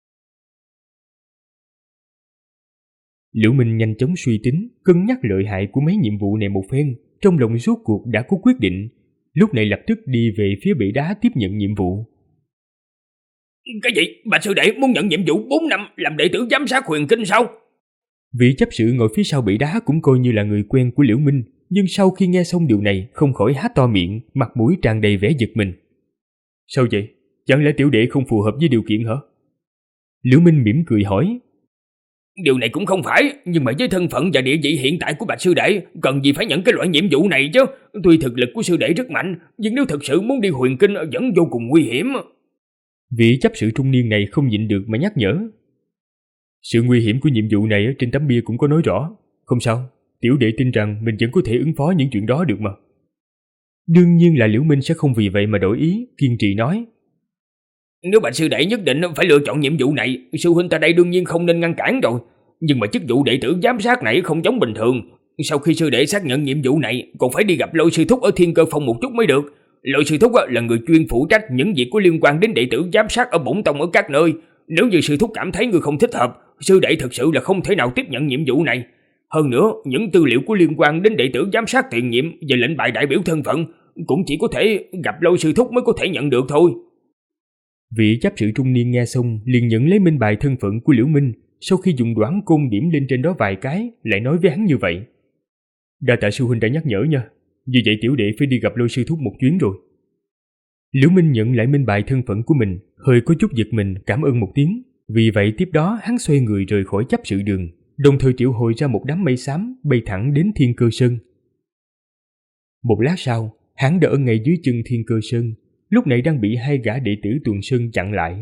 Liễu Minh nhanh chóng suy tính, cân nhắc lợi hại của mấy nhiệm vụ này một phen, trong lòng rốt cuộc đã có quyết định, lúc này lập tức đi về phía bể đá tiếp nhận nhiệm vụ. Cái gì? Bạch sư đệ muốn nhận nhiệm vụ 4 năm làm đệ tử giám sát Huyền Kinh sao? Vị chấp sự ngồi phía sau bể đá cũng coi như là người quen của Liễu Minh, nhưng sau khi nghe xong điều này không khỏi há to miệng, mặt mũi tràn đầy vẻ giật mình. Sao vậy? Chẳng lẽ tiểu đệ không phù hợp với điều kiện hả? Liễu Minh mỉm cười hỏi. Điều này cũng không phải, nhưng mà với thân phận và địa vị hiện tại của Bạch sư đệ, cần gì phải nhận cái loại nhiệm vụ này chứ? Tuy thực lực của sư đệ rất mạnh, nhưng nếu thực sự muốn đi Huyền Kinh vẫn vô cùng nguy hiểm. Vị chấp sự trung niên này không nhịn được mà nhắc nhở. Sự nguy hiểm của nhiệm vụ này trên tấm bia cũng có nói rõ. Không sao, tiểu đệ tin rằng mình vẫn có thể ứng phó những chuyện đó được mà. Đương nhiên là Liễu Minh sẽ không vì vậy mà đổi ý, kiên trì nói. Nếu Bạch sư đệ nhất định phải lựa chọn nhiệm vụ này, sư huynh ta đây đương nhiên không nên ngăn cản rồi. Nhưng mà chức vụ đệ tử giám sát này không giống bình thường. Sau khi sư đệ xác nhận nhiệm vụ này, còn phải đi gặp Lôi sư thúc ở Thiên Cơ Phong một chút mới được. Lôi sư thúc là người chuyên phụ trách những việc có liên quan đến đệ tử giám sát ở bổn tông ở các nơi. Nếu như sư thúc cảm thấy người không thích hợp, sư đệ thực sự là không thể nào tiếp nhận nhiệm vụ này. Hơn nữa, những tư liệu có liên quan đến đệ tử giám sát tiền nhiệm và lệnh bài đại biểu thân phận cũng chỉ có thể gặp Lôi sư thúc mới có thể nhận được thôi. Vị chấp sự trung niên nghe xong liền nhận lấy minh bài thân phận của Liễu Minh, sau khi dùng đoán côn điểm lên trên đó vài cái, lại nói với hắn như vậy. Đa tạ sư huynh đã nhắc nhở nha, vì vậy tiểu đệ phải đi gặp Lôi sư thúc một chuyến rồi. Liễu Minh nhận lại minh bài thân phận của mình, hơi có chút giật mình cảm ơn một tiếng, vì vậy tiếp đó hắn xoay người rời khỏi chấp sự đường, đồng thời triệu hồi ra một đám mây xám bay thẳng đến Thiên Cơ Sơn. Một lát sau, hắn đã ở ngay dưới chân Thiên Cơ Sơn, lúc này đang bị hai gã đệ tử Tuần Sơn chặn lại.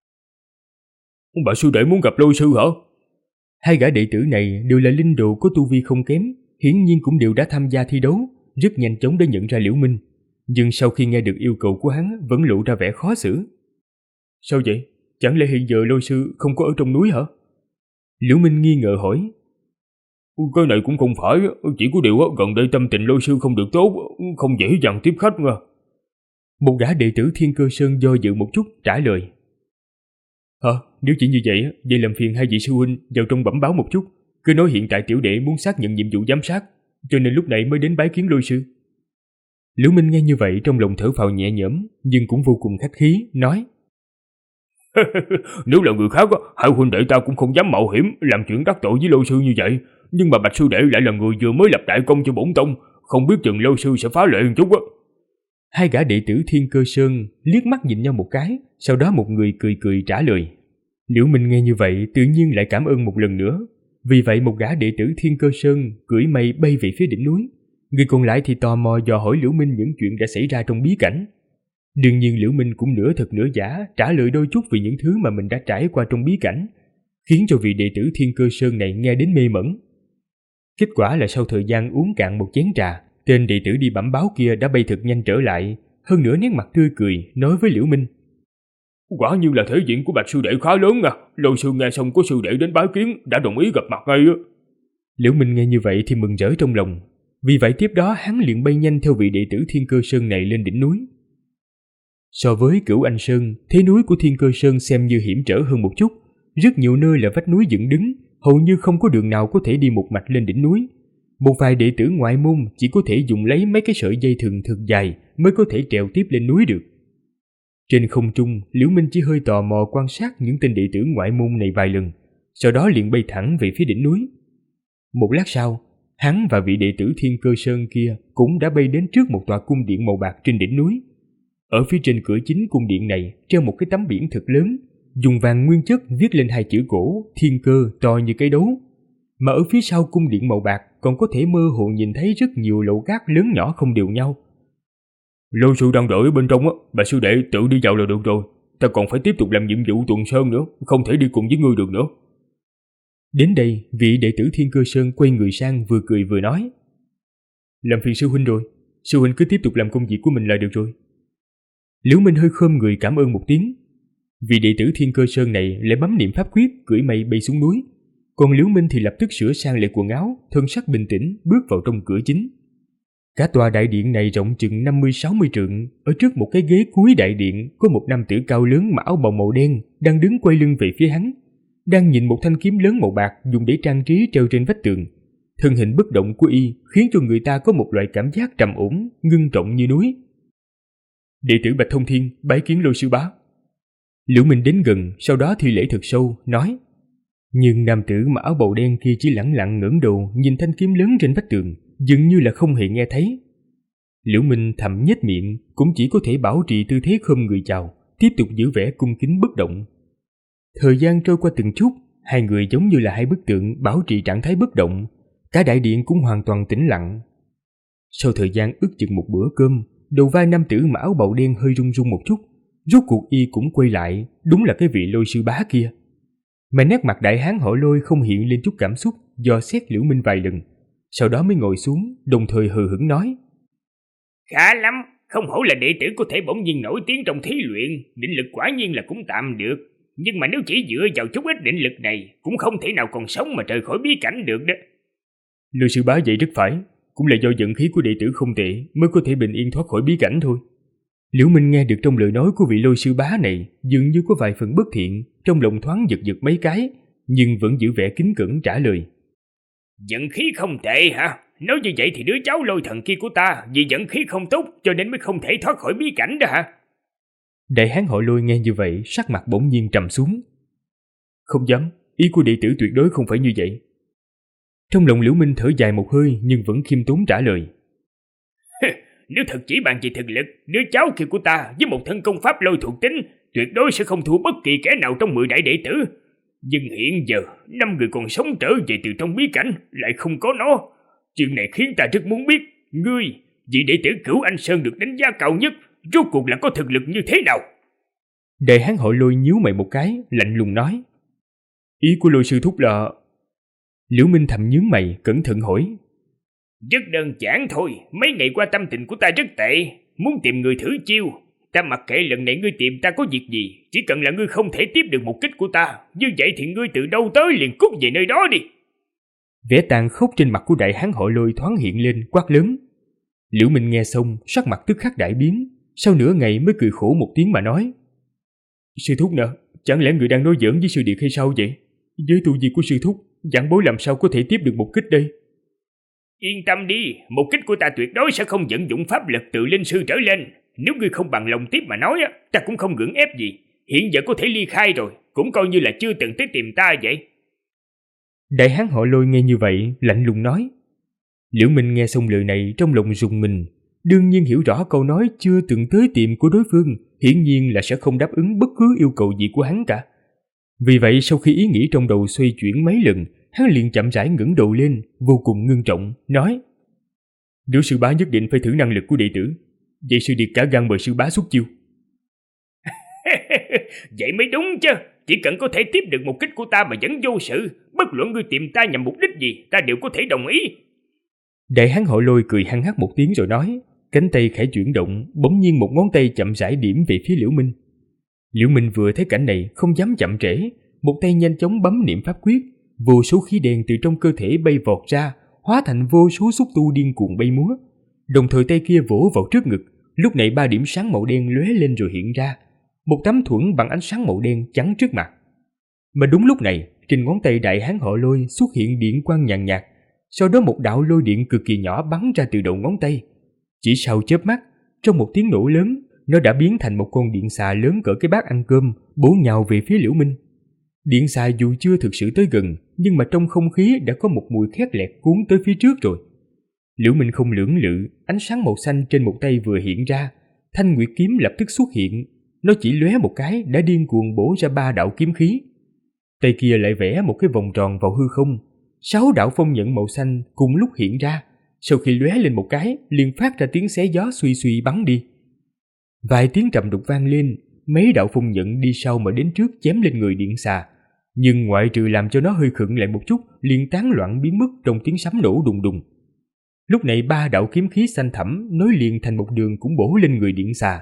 Bà sư đệ muốn gặp Lôi sư hả? Hai gã đệ tử này đều là linh đồ có tu vi không kém, hiển nhiên cũng đều đã tham gia thi đấu, rất nhanh chóng đã nhận ra Liễu Minh. Nhưng sau khi nghe được yêu cầu của hắn vẫn lộ ra vẻ khó xử. Sao vậy? Chẳng lẽ hiện giờ Lôi sư không có ở trong núi hả? Liễu Minh nghi ngờ hỏi. Cái này cũng không phải, chỉ có điều gần đây tâm tình Lôi sư không được tốt, không dễ dàng tiếp khách nha. Một gã đệ tử Thiên Cơ Sơn do dự một chút trả lời. Nếu chỉ như vậy, vậy làm phiền hai vị sư huynh vào trong bẩm báo một chút, cứ nói hiện tại tiểu đệ muốn xác nhận nhiệm vụ giám sát, cho nên lúc này mới đến bái kiến Lôi sư. Liễu Minh nghe như vậy trong lòng thở phào nhẹ nhõm, nhưng cũng vô cùng khách khí, nói. Nếu là người khác, hai huynh đệ ta cũng không dám mạo hiểm làm chuyện đắc tội với Lôi sư như vậy, nhưng mà Bạch sư đệ lại là người vừa mới lập đại công cho bổn tông, không biết chừng Lôi sư sẽ phá lệ một chút á. Hai gã đệ tử Thiên Cơ Sơn liếc mắt nhìn nhau một cái, sau đó một người cười cười trả lời. Liễu Minh nghe như vậy tự nhiên lại cảm ơn một lần nữa. Vì vậy một gã đệ tử Thiên Cơ Sơn cưỡi mây bay về phía đỉnh núi. Người còn lại thì tò mò dò hỏi Liễu Minh những chuyện đã xảy ra trong bí cảnh. Đương nhiên Liễu Minh cũng nửa thật nửa giả trả lời đôi chút về những thứ mà mình đã trải qua trong bí cảnh, khiến cho vị đệ tử Thiên Cơ Sơn này nghe đến mê mẩn. Kết quả là sau thời gian uống cạn một chén trà, tên đệ tử đi bẩm báo kia đã bay thật nhanh trở lại, hơn nữa nét mặt tươi cười nói với Liễu Minh: Quả như là thể diện của Bạch sư đệ khá lớn à. Lôi sư nghe xong có sư đệ đến bái kiến đã đồng ý gặp mặt ngay á. Liễu Minh nghe như vậy thì mừng rỡ trong lòng. Vì vậy tiếp đó hắn liền bay nhanh theo vị đệ tử Thiên Cơ Sơn này lên đỉnh núi. So với Cửu Anh Sơn, thế núi của Thiên Cơ Sơn xem như hiểm trở hơn một chút. Rất nhiều nơi là vách núi dựng đứng, hầu như không có đường nào có thể đi một mạch lên đỉnh núi. Một vài đệ tử ngoại môn chỉ có thể dùng lấy mấy cái sợi dây thừng thật dài mới có thể trèo tiếp lên núi được. Trên không trung, Liễu Minh chỉ hơi tò mò quan sát những tên đệ tử ngoại môn này vài lần, sau đó liền bay thẳng về phía đỉnh núi. Một lát sau, hắn và vị đệ tử Thiên Cơ Sơn kia cũng đã bay đến trước một tòa cung điện màu bạc trên đỉnh núi. Ở phía trên cửa chính cung điện này treo một cái tấm biển thật lớn, dùng vàng nguyên chất viết lên hai chữ cổ Thiên Cơ to như cái đấu. Mà ở phía sau cung điện màu bạc còn có thể mơ hồ nhìn thấy rất nhiều lầu gác lớn nhỏ không đều nhau. Lôi sư đang đợi ở bên trong á, bà sư đệ tự đi vào là được rồi. Ta còn phải tiếp tục làm nhiệm vụ tuần sơn nữa, không thể đi cùng với ngươi được nữa. Đến đây, vị đệ tử Thiên Cơ Sơn quay người sang vừa cười vừa nói: Làm phiền sư huynh rồi, sư huynh cứ tiếp tục làm công việc của mình là được rồi. Liễu Minh hơi khom người cảm ơn một tiếng. Vị đệ tử Thiên Cơ Sơn này lại bấm niệm pháp quyết cưỡi mây bay xuống núi, còn Liễu Minh thì lập tức sửa sang lại quần áo, thân sắc bình tĩnh bước vào trong cửa chính. Cả tòa đại điện này rộng chừng 50-60 trượng, ở trước một cái ghế cuối đại điện có một nam tử cao lớn mặc áo bào màu đen đang đứng quay lưng về phía hắn, đang nhìn một thanh kiếm lớn màu bạc dùng để trang trí treo trên vách tường. Thân hình bất động của y khiến cho người ta có một loại cảm giác trầm ổn, ngưng trọng như núi. Đệ tử Bạch Thông Thiên bái kiến Lôi sư bá. Liễu Minh đến gần, sau đó thi lễ thật sâu, nói. Nhưng nam tử mặc áo bào đen kia chỉ lẳng lặng ngẩng đầu nhìn thanh kiếm lớn trên vách tường, dường như là không hề nghe thấy. Liễu Minh thầm nhếch miệng, cũng chỉ có thể bảo trì tư thế khom người chào, tiếp tục giữ vẻ cung kính bất động. Thời gian trôi qua từng chút, hai người giống như là hai bức tượng bảo trì trạng thái bất động, cả đại điện cũng hoàn toàn tĩnh lặng. Sau thời gian ước chừng một bữa cơm, đầu vai nam tử mặc áo bào đen hơi run run một chút, rốt cuộc y cũng quay lại, đúng là cái vị Lôi sư bá kia. Mà nét mặt đại hán họ Lôi không hiện lên chút cảm xúc, dò xét Liễu Minh vài lần, sau đó mới ngồi xuống, đồng thời hờ hững nói: Khá lắm, không hổ là đệ tử có thể bỗng nhiên nổi tiếng trong thí luyện, định lực quả nhiên là cũng tạm được. Nhưng mà nếu chỉ dựa vào chút ít định lực này, cũng không thể nào còn sống mà rời khỏi bí cảnh được đó. Lôi sư bá vậy rất phải, cũng là do vận khí của đệ tử không tệ mới có thể bình yên thoát khỏi bí cảnh thôi. Liễu Minh nghe được trong lời nói của vị Lôi sư bá này dường như có vài phần bất thiện, trong lòng thoáng giật giật mấy cái, nhưng vẫn giữ vẻ kính cẩn trả lời: Vận khí không tệ hả? Nói như vậy thì đứa cháu Lôi thần kia của ta vì vận khí không tốt cho nên mới không thể thoát khỏi bí cảnh đó hả? Đại hán họ Lôi nghe như vậy, sắc mặt bỗng nhiên trầm xuống. Không dám, ý của đệ tử tuyệt đối không phải như vậy. Trong lòng Liễu Minh thở dài một hơi nhưng vẫn khiêm tốn trả lời: Nếu thật chỉ bàn về thực lực, đứa cháu kia của ta với một thân công pháp Lôi thuộc tính tuyệt đối sẽ không thua bất kỳ kẻ nào trong 10 đại đệ tử. Nhưng hiện giờ 5 người còn sống trở về từ trong bí cảnh lại không có nó. Chuyện này khiến ta rất muốn biết ngươi, vị đệ tử Cửu Anh Sơn được đánh giá cao nhất, rốt cuộc là có thực lực như thế nào? Đại hán họ Lôi nhíu mày một cái, lạnh lùng nói: Ý của Lôi sư thúc là... Liễu Minh thầm nhướng mày, cẩn thận hỏi: Rất đơn giản thôi, mấy ngày qua tâm tình của ta rất tệ, muốn tìm người thử chiêu. Ta mặc kệ lần này ngươi tìm ta có việc gì, chỉ cần là ngươi không thể tiếp được một kích của ta, như vậy thì ngươi từ đâu tới liền cút về nơi đó đi. Vẻ tàn khốc trên mặt của đại hán họ Lôi thoáng hiện lên, quát lớn. Liễu Minh nghe xong, sắc mặt tức khắc đại biến, sau nửa ngày mới cười khổ một tiếng mà nói: Sư thúc nè, chẳng lẽ người đang nói giỡn với sư điệt hay sao vậy? Với tu vi của sư thúc, giảng bối làm sao có thể tiếp được một kích đây? Yên tâm đi, một kích của ta tuyệt đối sẽ không vận dụng pháp lực từ linh sư trở lên. Nếu ngươi không bằng lòng tiếp mà nói, ta cũng không gượng ép gì. Hiện giờ có thể ly khai rồi, cũng coi như là chưa từng tới tìm ta vậy. Đại hán họ Lôi nghe như vậy, lạnh lùng nói. Liễu Minh nghe xong lời này trong lòng rùng mình, đương nhiên hiểu rõ câu nói chưa từng tới tiệm của đối phương, hiển nhiên là sẽ không đáp ứng bất cứ yêu cầu gì của hắn cả. Vì vậy sau khi ý nghĩ trong đầu xoay chuyển mấy lần, hắn liền chậm rãi ngẩng đầu lên, vô cùng ngưng trọng, nói: Nếu sư bá nhất định phải thử năng lực của đệ tử, vậy sư điệt cả gan mời sư bá xuất chiêu. Vậy mới đúng chứ. Chỉ cần có thể tiếp được một kích của ta mà vẫn vô sự, bất luận ngươi tìm ta nhằm mục đích gì, ta đều có thể đồng ý. Đại hán họ Lôi cười hăng hắc một tiếng rồi nói, cánh tay khẽ chuyển động, bỗng nhiên một ngón tay chậm rãi điểm về phía Liễu Minh. Liễu Minh vừa thấy cảnh này không dám chậm trễ, một tay nhanh chóng bấm niệm pháp quyết, vô số khí đen từ trong cơ thể bay vọt ra, hóa thành vô số xúc tu điên cuồng bay múa. Đồng thời tay kia vỗ vào trước ngực, lúc này 3 điểm sáng màu đen lóe lên rồi hiện ra, một tấm thuẫn bằng ánh sáng màu đen chắn trước mặt. Mà đúng lúc này, trên ngón tay đại hán họ Lôi xuất hiện điện quang nhàn nhạt, sau đó một đạo lôi điện cực kỳ nhỏ bắn ra từ đầu ngón tay. Chỉ sau chớp mắt, trong một tiếng nổ lớn, nó đã biến thành một con điện xà lớn cỡ cái bát ăn cơm, bổ nhào về phía Liễu Minh. Điện xà dù chưa thực sự tới gần, nhưng mà trong không khí đã có một mùi khét lẹt cuốn tới phía trước rồi. Liễu Minh không lưỡng lự, ánh sáng màu xanh trên một tay vừa hiện ra, thanh nguyệt kiếm lập tức xuất hiện. Nó chỉ lóe một cái đã điên cuồng bổ ra 3 đạo kiếm khí. Tay kia lại vẽ một cái vòng tròn vào hư không, 6 đạo phong nhận màu xanh cùng lúc hiện ra. Sau khi lóe lên một cái, liền phát ra tiếng xé gió suy suy bắn đi. Vài tiếng trầm đục vang lên, mấy đạo phong nhận đi sau mà đến trước chém lên người điện xà. Nhưng ngoại trừ làm cho nó hơi khựng lại một chút, liền tán loạn biến mất trong tiếng sấm nổ đùng đùng. Lúc này 3 đạo kiếm khí xanh thẳm nối liền thành một đường cũng bổ lên người điện xà.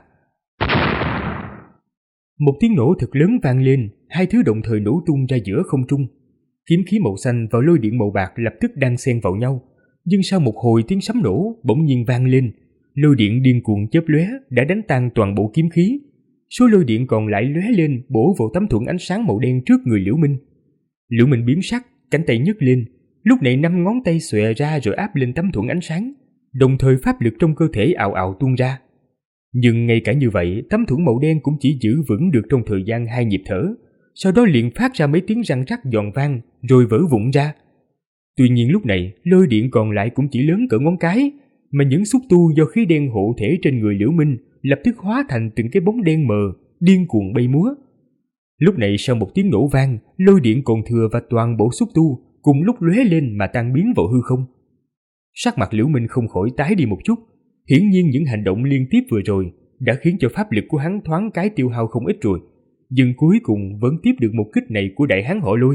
Một tiếng nổ thật lớn vang lên, 2 thứ đồng thời nổ tung ra giữa không trung. Kiếm khí màu xanh và lôi điện màu bạc lập tức đan xen vào nhau, nhưng sau một hồi tiếng sấm nổ bỗng nhiên vang lên, lôi điện điên cuồng chớp lóe đã đánh tan toàn bộ kiếm khí. Số lôi điện còn lại lóe lên bổ vào tấm thuẫn ánh sáng màu đen trước người Liễu Minh. Liễu Minh biến sắc, cánh tay nhấc lên, lúc này 5 ngón tay xòe ra rồi áp lên tấm thuẫn ánh sáng, đồng thời pháp lực trong cơ thể ào ào tuôn ra. Nhưng ngay cả như vậy, tấm thuẫn màu đen cũng chỉ giữ vững được trong thời gian 2 nhịp thở, sau đó liền phát ra mấy tiếng răng rắc giòn vang rồi vỡ vụn ra. Tuy nhiên lúc này, lôi điện còn lại cũng chỉ lớn cỡ ngón cái, mà những xúc tu do khí đen hộ thể trên người Liễu Minh lập tức hóa thành từng cái bóng đen mờ, điên cuồng bay múa. Lúc này sau một tiếng nổ vang, lôi điện còn thừa và toàn bộ xúc tu cùng lúc lóe lên mà tan biến vào hư không. Sắc mặt Liễu Minh không khỏi tái đi một chút, hiển nhiên những hành động liên tiếp vừa rồi đã khiến cho pháp lực của hắn thoáng cái tiêu hao không ít rồi, nhưng cuối cùng vẫn tiếp được một kích này của đại hán họ Lôi.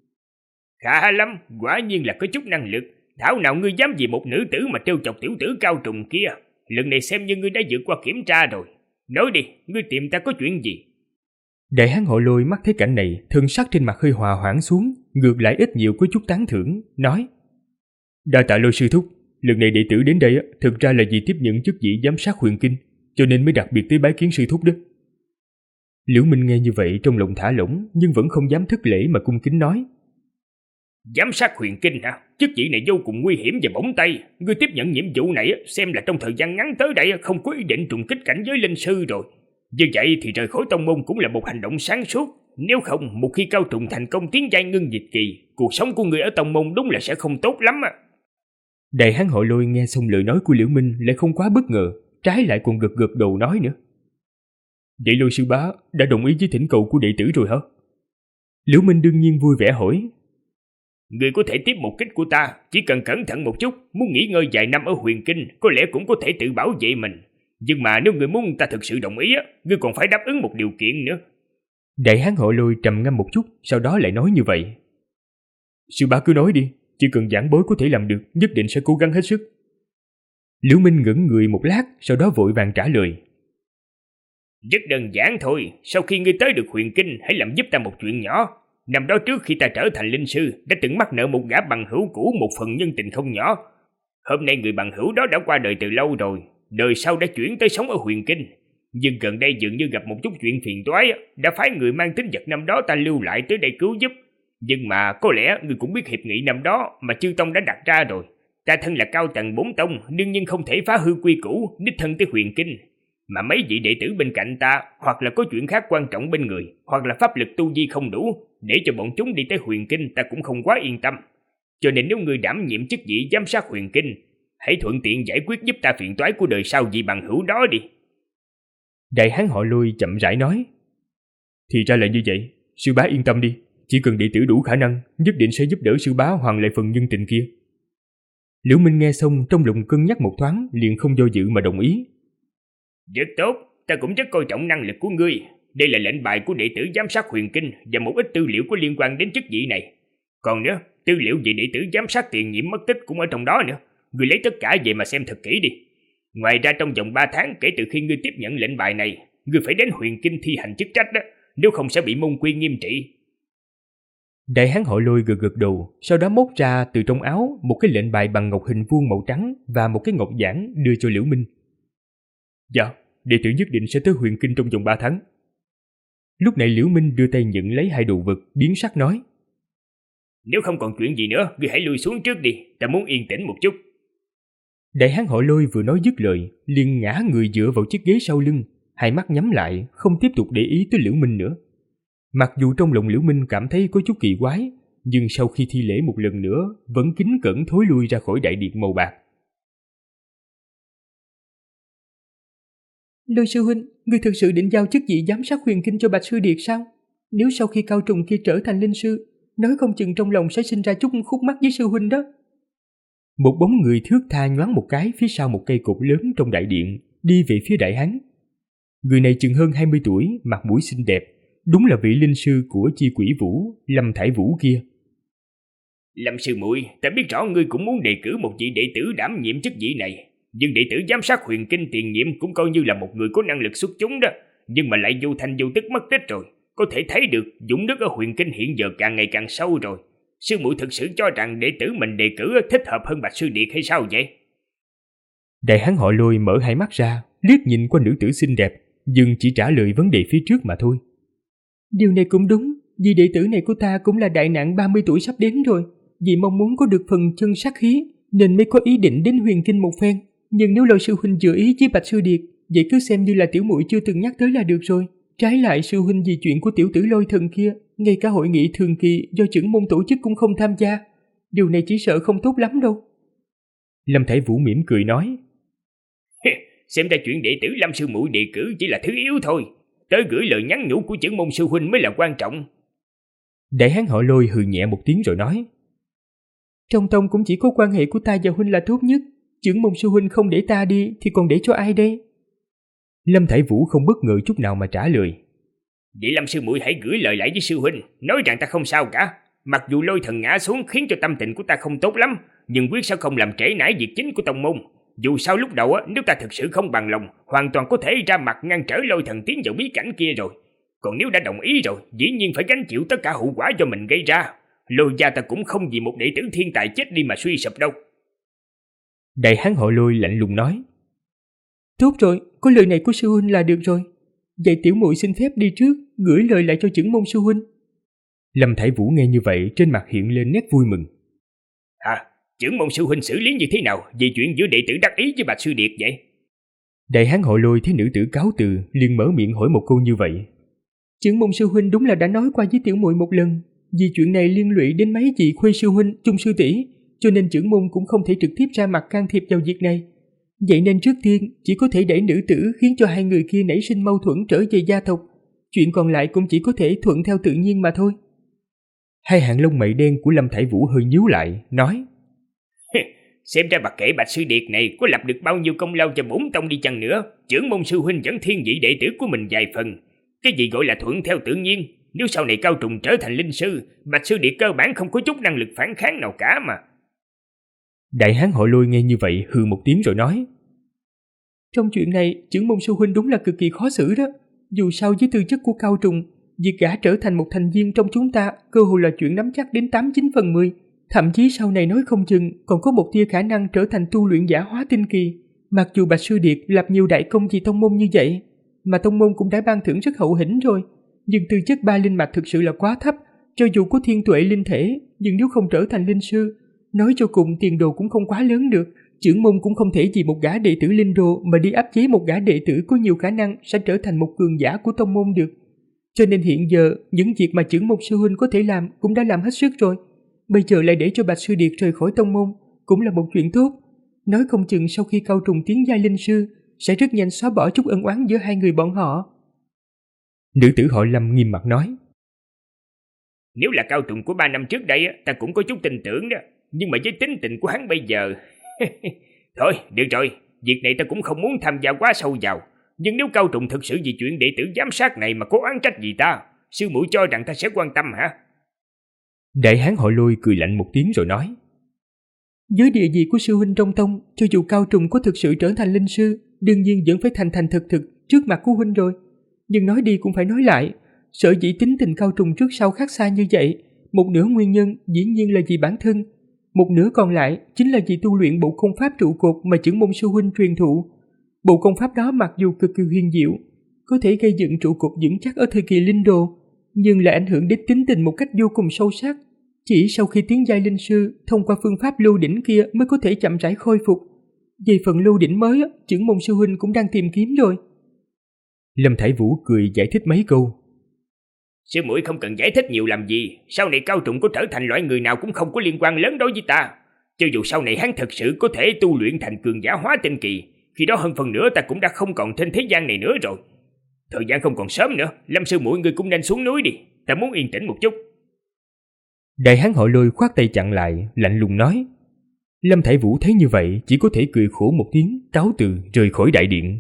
Khá lắm, quả nhiên là có chút năng lực. Thảo nào ngươi dám vì một nữ tử mà trêu chọc tiểu tử cao trùng kia. Lần này xem như ngươi đã vượt qua kiểm tra rồi. Nói đi, ngươi tìm ta có chuyện gì? Đại hán họ Lôi mắt thấy cảnh này, thân sắc trên mặt hơi hòa hoãn xuống, ngược lại ít nhiều có chút tán thưởng, nói: Đa tạ Lôi sư thúc, lần này đệ tử đến đây thực ra là vì tiếp nhận chức vị giám sát huyền kinh, cho nên mới đặc biệt tới bái kiến sư thúc đó. Liễu Minh nghe như vậy trong lòng thả lỏng, nhưng vẫn không dám thất lễ mà cung kính nói: Giám sát huyền kinh hả? Chức vị này vô cùng nguy hiểm và bổng tay. Ngươi tiếp nhận nhiệm vụ này xem là trong thời gian ngắn tới đây không có ý định trùng kích cảnh giới linh sư rồi. Như vậy thì rời khỏi tông môn cũng là một hành động sáng suốt. Nếu không, một khi cao trùng thành công tiến giai ngưng dịch kỳ, cuộc sống của người ở tông môn đúng là sẽ không tốt lắm. Đại hán họ Lôi nghe xong lời nói của Liễu Minh lại không quá bất ngờ, trái lại còn gật gật đầu nói nữa: Vậy Lôi sư bá đã đồng ý với thỉnh cầu của đệ tử rồi hả? Liễu Minh đương nhiên vui vẻ hỏi: Ngươi có thể tiếp một kích của ta, chỉ cần cẩn thận một chút, muốn nghỉ ngơi vài năm ở huyền kinh, có lẽ cũng có thể tự bảo vệ mình. Nhưng mà nếu ngươi muốn ta thực sự đồng ý, ngươi còn phải đáp ứng một điều kiện nữa. Đại hán họ Lôi trầm ngâm một chút, sau đó lại nói như vậy: Sư bá cứ nói đi, chỉ cần giảng bối có thể làm được, nhất định sẽ cố gắng hết sức. Liễu Minh ngẩn người một lát, sau đó vội vàng trả lời: Rất đơn giản thôi, sau khi ngươi tới được huyền kinh, hãy làm giúp ta một chuyện nhỏ. Năm đó trước khi ta trở thành linh sư, đã từng mắc nợ một gã bằng hữu cũ một phần nhân tình không nhỏ. Hôm nay người bằng hữu đó đã qua đời từ lâu rồi, đời sau đã chuyển tới sống ở huyền kinh. Nhưng gần đây dường như gặp một chút chuyện phiền toái, đã phái người mang tín vật năm đó ta lưu lại tới đây cứu giúp. Nhưng mà có lẽ ngươi cũng biết hiệp nghị năm đó mà chư tông đã đặt ra rồi. Ta thân là cao tầng 4 tông, đương nhiên không thể phá hư quy củ, đích thân tới huyền kinh. Mà mấy vị đệ tử bên cạnh ta, hoặc là có chuyện khác quan trọng bên người, hoặc là pháp lực tu vi không đủ, để cho bọn chúng đi tới huyền kinh ta cũng không quá yên tâm. Cho nên nếu ngươi đảm nhiệm chức vị giám sát huyền kinh, hãy thuận tiện giải quyết giúp ta phiền toái của đời sau vị bằng hữu đó đi. Đại hán họ Lôi chậm rãi nói: Thì ra là như vậy, sư bá yên tâm đi, Chỉ cần đệ tử đủ khả năng, nhất định sẽ giúp đỡ sư bá hoàn lại phần nhân tình kia. Liễu Minh nghe xong trong lòng cân nhắc một thoáng, liền không do dự mà đồng ý. Rất tốt, ta cũng rất coi trọng năng lực của ngươi. Đây là lệnh bài của đệ tử giám sát huyền kinh và một ít tư liệu có liên quan đến chức vị này. Còn nữa, tư liệu về đệ tử giám sát tiền nhiệm mất tích cũng ở trong đó nữa. Ngươi lấy tất cả về mà xem thật kỹ đi. Ngoài ra trong vòng 3 tháng kể từ khi ngươi tiếp nhận lệnh bài này, ngươi phải đến huyền kinh thi hành chức trách đó, nếu không sẽ bị môn quy nghiêm trị. Đại hán họ Lôi gật gật đầu, sau đó móc ra từ trong áo một cái lệnh bài bằng ngọc hình vuông màu trắng và một cái ngọc giản đưa cho Liễu Minh. Dạ, đệ tử nhất định sẽ tới huyền kinh trong vòng 3 tháng. Lúc này Liễu Minh đưa tay nhận lấy hai đồ vật, biến sắc nói. Nếu không còn chuyện gì nữa, ngươi hãy lui xuống trước đi, ta muốn yên tĩnh một chút. Đại hán họ Lôi vừa nói dứt lời, liền ngã người dựa vào chiếc ghế sau lưng, hai mắt nhắm lại, không tiếp tục để ý tới Liễu Minh nữa. Mặc dù trong lòng Liễu Minh cảm thấy có chút kỳ quái, nhưng sau khi thi lễ một lần nữa, vẫn kính cẩn thối lui ra khỏi đại điện màu bạc. Lôi sư huynh, ngươi thực sự định giao chức vị giám sát huyền kinh cho Bạch Sư Điệt sao? Nếu sau khi Cao Trùng kia trở thành linh sư, nói không chừng trong lòng sẽ sinh ra chút khúc mắc với sư huynh đó. Một bóng người thướt tha nhoáng một cái phía sau một cây cột lớn trong đại điện, đi về phía đại hán. Người này chừng hơn 20 tuổi, mặt mũi xinh đẹp, đúng là vị linh sư của Chi Quỷ Vũ, Lâm Thải Vũ kia. Lâm sư muội, ta biết rõ ngươi cũng muốn đề cử một vị đệ tử đảm nhiệm chức vị này, nhưng đệ tử giám sát huyền kinh tiền nhiệm cũng coi như là một người có năng lực xuất chúng đó, nhưng mà lại vô thanh vô tức mất tích rồi. Có thể thấy được dũng nước ở huyền kinh hiện giờ càng ngày càng sâu rồi. Sư muội thực sự cho rằng đệ tử mình đề cử thích hợp hơn Bạch Sư Điệt hay sao vậy? Đại hán họ Lôi mở hai mắt ra, liếc nhìn qua nữ tử xinh đẹp, nhưng chỉ trả lời vấn đề phía trước mà thôi. Điều này cũng đúng, vì đệ tử này của ta cũng là đại nạn 30 tuổi sắp đến rồi, vì mong muốn có được phần chân sát khí nên mới có ý định đến huyền kinh một phen. Nhưng nếu Lôi sư huynh dự ý với Bạch Sư Điệt, vậy cứ xem như là tiểu muội chưa từng nhắc tới là được rồi. Trái lại sư huynh vì chuyện của tiểu tử Lôi thần kia, ngay cả hội nghị thường kỳ do trưởng môn tổ chức cũng không tham gia. Điều này chỉ sợ không tốt lắm đâu. Lâm Thải Vũ mỉm cười nói. Xem ra chuyện đệ tử Lâm sư muội đề cử chỉ là thứ yếu thôi. Tới gửi lời nhắn nhủ của trưởng môn sư huynh mới là quan trọng. Đại hán họ Lôi hừ nhẹ một tiếng rồi nói. Trong tông cũng chỉ có quan hệ của ta và huynh là tốt nhất. Trưởng môn sư huynh không để ta đi thì còn để cho ai đây? Lâm Thải Vũ không bất ngờ chút nào mà trả lời. Vậy Lâm sư muội hãy gửi lời lại với sư huynh, nói rằng ta không sao cả. Mặc dù Lôi thần ngã xuống khiến cho tâm tình của ta không tốt lắm, nhưng quyết sẽ không làm trễ nải việc chính của tông môn. Dù sao lúc đầu nếu ta thực sự không bằng lòng, hoàn toàn có thể ra mặt ngăn trở Lôi thần tiến vào bí cảnh kia rồi. Còn nếu đã đồng ý rồi, dĩ nhiên phải gánh chịu tất cả hậu quả do mình gây ra. Lôi gia ta cũng không vì một đệ tử thiên tài chết đi mà suy sụp đâu. Đại hán họ Lôi lạnh lùng nói. Tốt rồi, có lời này của sư huynh là được rồi. Vậy tiểu muội xin phép đi trước, gửi lời lại cho trưởng môn sư huynh. Lâm Thải Vũ nghe như vậy, trên mặt hiện lên nét vui mừng. Trưởng môn sư huynh xử lý như thế nào về chuyện giữa đệ tử đắc ý với Bạch Sư Điệt vậy? Đại hán họ Lôi thấy nữ tử cáo từ, liền mở miệng hỏi một câu như vậy. Trưởng môn sư huynh đúng là đã nói qua với tiểu muội một lần, vì chuyện này liên lụy đến mấy vị Khuê sư huynh, Trung sư tỷ, cho nên trưởng môn cũng không thể trực tiếp ra mặt can thiệp vào việc này. Vậy nên trước tiên chỉ có thể để nữ tử khiến cho hai người kia nảy sinh mâu thuẫn trở về gia tộc. Chuyện còn lại cũng chỉ có thể thuận theo tự nhiên mà thôi. Hai hàng lông mày đen của Lâm Thải Vũ hơi nhíu lại, nói. Xem ra mặc kệ Bạch Sư Điệt này có lập được bao nhiêu công lao cho bổn tông đi chăng nữa, trưởng môn sư huynh vẫn thiên vị đệ tử của mình vài phần. Cái gì gọi là thuận theo tự nhiên? Nếu sau này Cao Trùng trở thành linh sư, Bạch Sư Điệt cơ bản không có chút năng lực phản kháng nào cả mà. Đại hán họ Lôi nghe như vậy hừ một tiếng rồi nói. Trong chuyện này, trưởng môn sư huynh đúng là cực kỳ khó xử đó. Dù sao với tư chất của Cao Trùng, việc gã trở thành một thành viên trong chúng ta cơ hội là chuyện nắm chắc đến 89/10. Thậm chí sau này nói không chừng còn có một tia khả năng trở thành tu luyện giả hóa tinh kỳ. Mặc dù Bạch Sư Điệt lập nhiều đại công vì tông môn như vậy, mà tông môn cũng đã ban thưởng rất hậu hĩnh rồi, nhưng tư chất ba linh mạch thực sự là quá thấp. Cho dù có thiên tuệ linh thể, nhưng nếu không trở thành linh sư, nói cho cùng tiền đồ cũng không quá lớn được. Trưởng môn cũng không thể vì một gã đệ tử linh đồ mà đi áp chế một gã đệ tử có nhiều khả năng sẽ trở thành một cường giả của tông môn được. Cho nên hiện giờ, những việc mà trưởng môn sư huynh có thể làm cũng đã làm hết sức rồi. Bây giờ lại để cho Bạch Sư Điệt rời khỏi tông môn cũng là một chuyện tốt. Nói không chừng sau khi Cao Trùng tiến giai linh sư, sẽ rất nhanh xóa bỏ chút ân oán giữa hai người bọn họ. Nữ tử họ Lâm nghiêm mặt nói. Nếu là Cao Trùng của 3 năm trước đây ta cũng có chút tin tưởng đó. Nhưng mà với tính tình của hắn bây giờ... Thôi, được rồi, việc này ta cũng không muốn tham gia quá sâu vào. Nhưng nếu Cao Trùng thực sự vì chuyện đệ tử giám sát này mà có oán trách gì ta, sư muội cho rằng ta sẽ quan tâm hả? Đại hán họ Lôi cười lạnh một tiếng rồi nói: Với địa vị của sư huynh trong tông, cho dù Cao Trùng có thực sự trở thành linh sư, đương nhiên vẫn phải thành thành thực thực trước mặt của huynh rồi. Nhưng nói đi cũng phải nói lại, sở dĩ tính tình Cao Trùng trước sau khác xa như vậy, một nửa nguyên nhân dĩ nhiên là vì bản thân, một nửa còn lại chính là vì tu luyện bộ công pháp trụ cột mà trưởng môn sư huynh truyền thụ. Bộ công pháp đó mặc dù cực kỳ huyền diệu, có thể gây dựng trụ cột vững chắc ở thời kỳ linh đồ, nhưng lại ảnh hưởng đến tính tình một cách vô cùng sâu sắc. Chỉ sau khi tiến giai linh sư, thông qua phương pháp lưu đỉnh kia mới có thể chậm rãi khôi phục. Về phần lưu đỉnh mới, trưởng môn sư huynh cũng đang tìm kiếm rồi. Lâm Thải Vũ cười giải thích mấy câu. Sư muội không cần giải thích nhiều làm gì. Sau này Cao Trùng có trở thành loại người nào cũng không có liên quan lớn đối với ta. Cho dù sau này hắn thật sự có thể tu luyện thành cường giả hóa tinh kỳ, khi đó hơn phần nữa ta cũng đã không còn trên thế gian này nữa rồi. Thời gian không còn sớm nữa, Lâm sư muội ngươi cũng nên xuống núi đi. Ta muốn yên tĩnh một chút. Đại hán họ Lôi khoát tay chặn lại, lạnh lùng nói. Lâm Thải Vũ thấy như vậy chỉ có thể cười khổ một tiếng, cáo từ rời khỏi đại điện.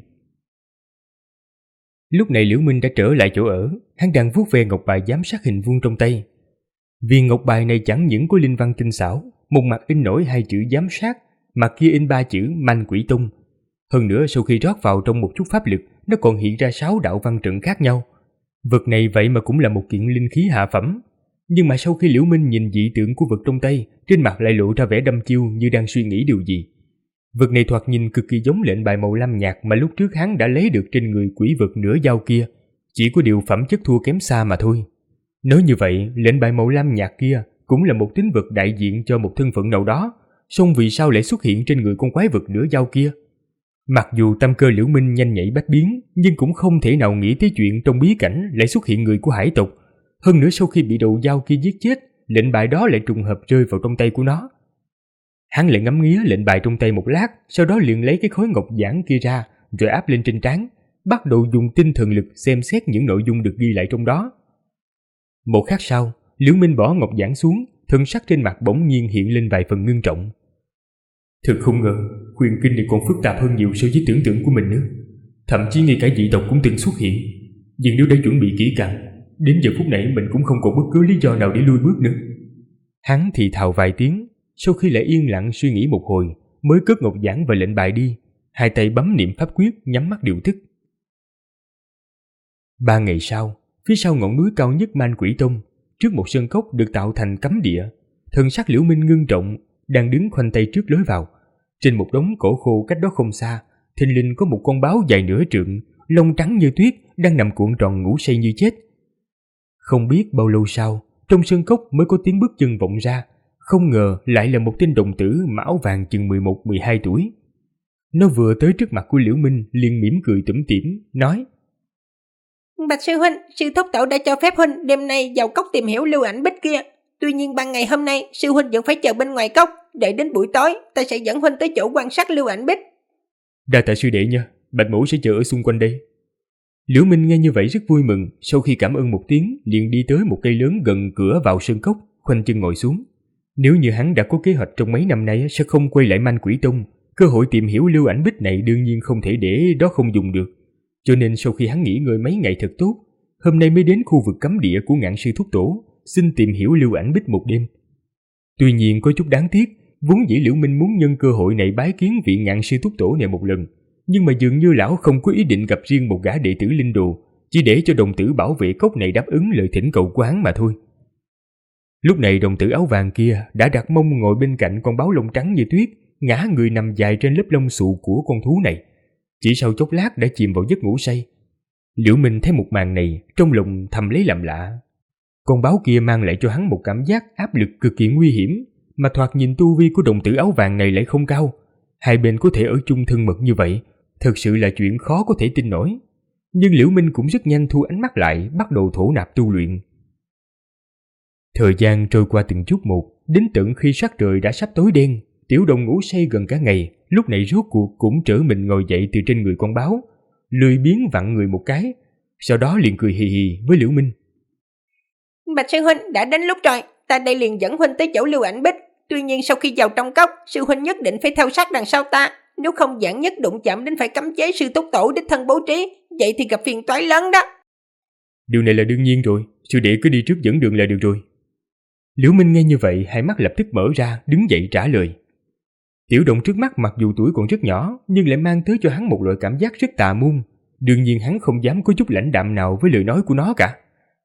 Lúc này Liễu Minh đã trở lại chỗ ở, hắn đang vuốt ve ngọc bài giám sát hình vuông trong tay. Viên ngọc bài này chẳng những có linh văn tinh xảo, một mặt in nổi 2 chữ giám sát, mặt kia in 3 chữ Manh Quỷ Tông. Hơn nữa sau khi rót vào trong một chút pháp lực, nó còn hiện ra 6 đạo văn trận khác nhau. Vật này vậy mà cũng là một kiện linh khí hạ phẩm. Nhưng mà sau khi Liễu Minh nhìn dị tượng của vật trong tay, trên mặt lại lộ ra vẻ đăm chiêu như đang suy nghĩ điều gì. Vật này thoạt nhìn cực kỳ giống lệnh bài màu lam nhạt mà lúc trước hắn đã lấy được trên người quỷ vật nửa dao kia, chỉ có điều phẩm chất thua kém xa mà thôi. Nói như vậy, lệnh bài màu lam nhạt kia cũng là một tín vật đại diện cho một thân phận nào đó, song vì sao lại xuất hiện trên người con quái vật nửa dao kia? Mặc dù tâm cơ Liễu Minh nhanh nhạy bách biến, nhưng cũng không thể nào nghĩ tới chuyện trong bí cảnh lại xuất hiện người của hải tộc. Hơn nữa sau khi bị đầu dao kia giết chết, lệnh bài đó lại trùng hợp rơi vào trong tay của nó. Hắn lại ngắm nghía lệnh bài trong tay một lát, sau đó liền lấy cái khối ngọc giản kia ra, rồi áp lên trên trán, bắt đầu dùng tinh thần lực xem xét những nội dung được ghi lại trong đó. Một khắc sau, Liễu Minh bỏ ngọc giản xuống, thân sắc trên mặt bỗng nhiên hiện lên vài phần ngưng trọng. Thực không ngờ, huyền kinh này còn phức tạp hơn nhiều so với tưởng tượng của mình nữa. Thậm chí ngay cả dị tộc cũng từng xuất hiện. Nhưng nếu đã chuẩn bị kỹ càng, đến giờ phút này mình cũng không còn bất cứ lý do nào để lui bước nữa. Hắn thì thào vài tiếng, sau khi lại yên lặng suy nghĩ một hồi, mới cất ngọc giản và lệnh bài đi, hai tay bấm niệm pháp quyết, nhắm mắt điều thức. 3 ngày sau, phía sau ngọn núi cao nhất Man Quỷ Tông, trước một sơn cốc được tạo thành cấm địa, thần sắc Liễu Minh ngưng trọng, đang đứng khoanh tay trước lối vào. Trên một đống cỏ khô cách đó không xa, thình lình có một con báo dài nửa trượng, lông trắng như tuyết, đang nằm cuộn tròn ngủ say như chết. Không biết bao lâu sau, trong sơn cốc mới có tiếng bước chân vọng ra, không ngờ lại là một tên đồng tử mà áo vàng chừng 11-12 tuổi. Nó vừa tới trước mặt của Liễu Minh liền mỉm cười tủm tỉm, nói: Bạch sư huynh, sư thúc tổ đã cho phép huynh đêm nay vào cốc tìm hiểu lưu ảnh bích kia. Tuy nhiên ban ngày hôm nay, sư huynh vẫn phải chờ bên ngoài cốc, đợi đến buổi tối, ta sẽ dẫn huynh tới chỗ quan sát lưu ảnh bích. Đa tạ sư đệ nha, Bạch mẫu sẽ chờ ở xung quanh đây. Liễu Minh nghe như vậy rất vui mừng, sau khi cảm ơn một tiếng, liền đi tới một cây lớn gần cửa vào sơn cốc, khoanh chân ngồi xuống. Nếu như hắn đã có kế hoạch trong mấy năm nay sẽ không quay lại Man Quỷ Tông, cơ hội tìm hiểu lưu ảnh bích này đương nhiên không thể để đó không dùng được. Cho nên sau khi hắn nghỉ ngơi mấy ngày thật tốt, hôm nay mới đến khu vực cấm địa của Ngạn sư thúc tổ, xin tìm hiểu lưu ảnh bích một đêm. Tuy nhiên có chút đáng tiếc, vốn dĩ Liễu Minh muốn nhân cơ hội này bái kiến vị Ngạn sư thúc tổ này một lần, nhưng mà dường như lão không có ý định gặp riêng một gã đệ tử linh đồ, chỉ để cho đồng tử bảo vệ cốc này đáp ứng lời thỉnh cầu của hắn mà thôi. Lúc này đồng tử áo vàng kia đã đặt mông ngồi bên cạnh con báo lông trắng như tuyết, ngã người nằm dài trên lớp lông xù của con thú này. Chỉ sau chốc lát đã chìm vào giấc ngủ say. Liễu Minh thấy một màn này, trong lòng thầm lấy làm lạ. Con báo kia mang lại cho hắn một cảm giác áp lực cực kỳ nguy hiểm, mà thoạt nhìn tu vi của đồng tử áo vàng này lại không cao. Hai bên có thể ở chung thân mật như vậy, thật sự là chuyện khó có thể tin nổi. Nhưng Liễu Minh cũng rất nhanh thu ánh mắt lại, bắt đầu thổ nạp tu luyện. Thời gian trôi qua từng chút một, đến tận khi sắc trời đã sắp tối đen, Tiểu Đồng ngủ say gần cả ngày, lúc này rốt cuộc cũng trở mình ngồi dậy từ trên người con báo, lười biếng vặn người một cái, sau đó liền cười hì hì với Liễu Minh. Bạch sư huynh, đã đến lúc rồi, ta đây liền dẫn huynh tới chỗ Lưu Ảnh Bích. Tuy nhiên sau khi vào trong cốc, sư huynh nhất định phải theo sát đằng sau ta, nếu không giảng nhất đụng chạm đến phải cấm chế sư túc tổ đích thân bố trí, vậy thì gặp phiền toái lớn đó. Điều này là đương nhiên rồi, sư đệ cứ đi trước dẫn đường là được rồi. Liễu Minh nghe như vậy, hai mắt lập tức mở ra, đứng dậy trả lời. Tiểu động trước mắt mặc dù tuổi còn rất nhỏ, nhưng lại mang tới cho hắn một loại cảm giác rất tà môn. Đương nhiên hắn không dám có chút lãnh đạm nào với lời nói của nó cả.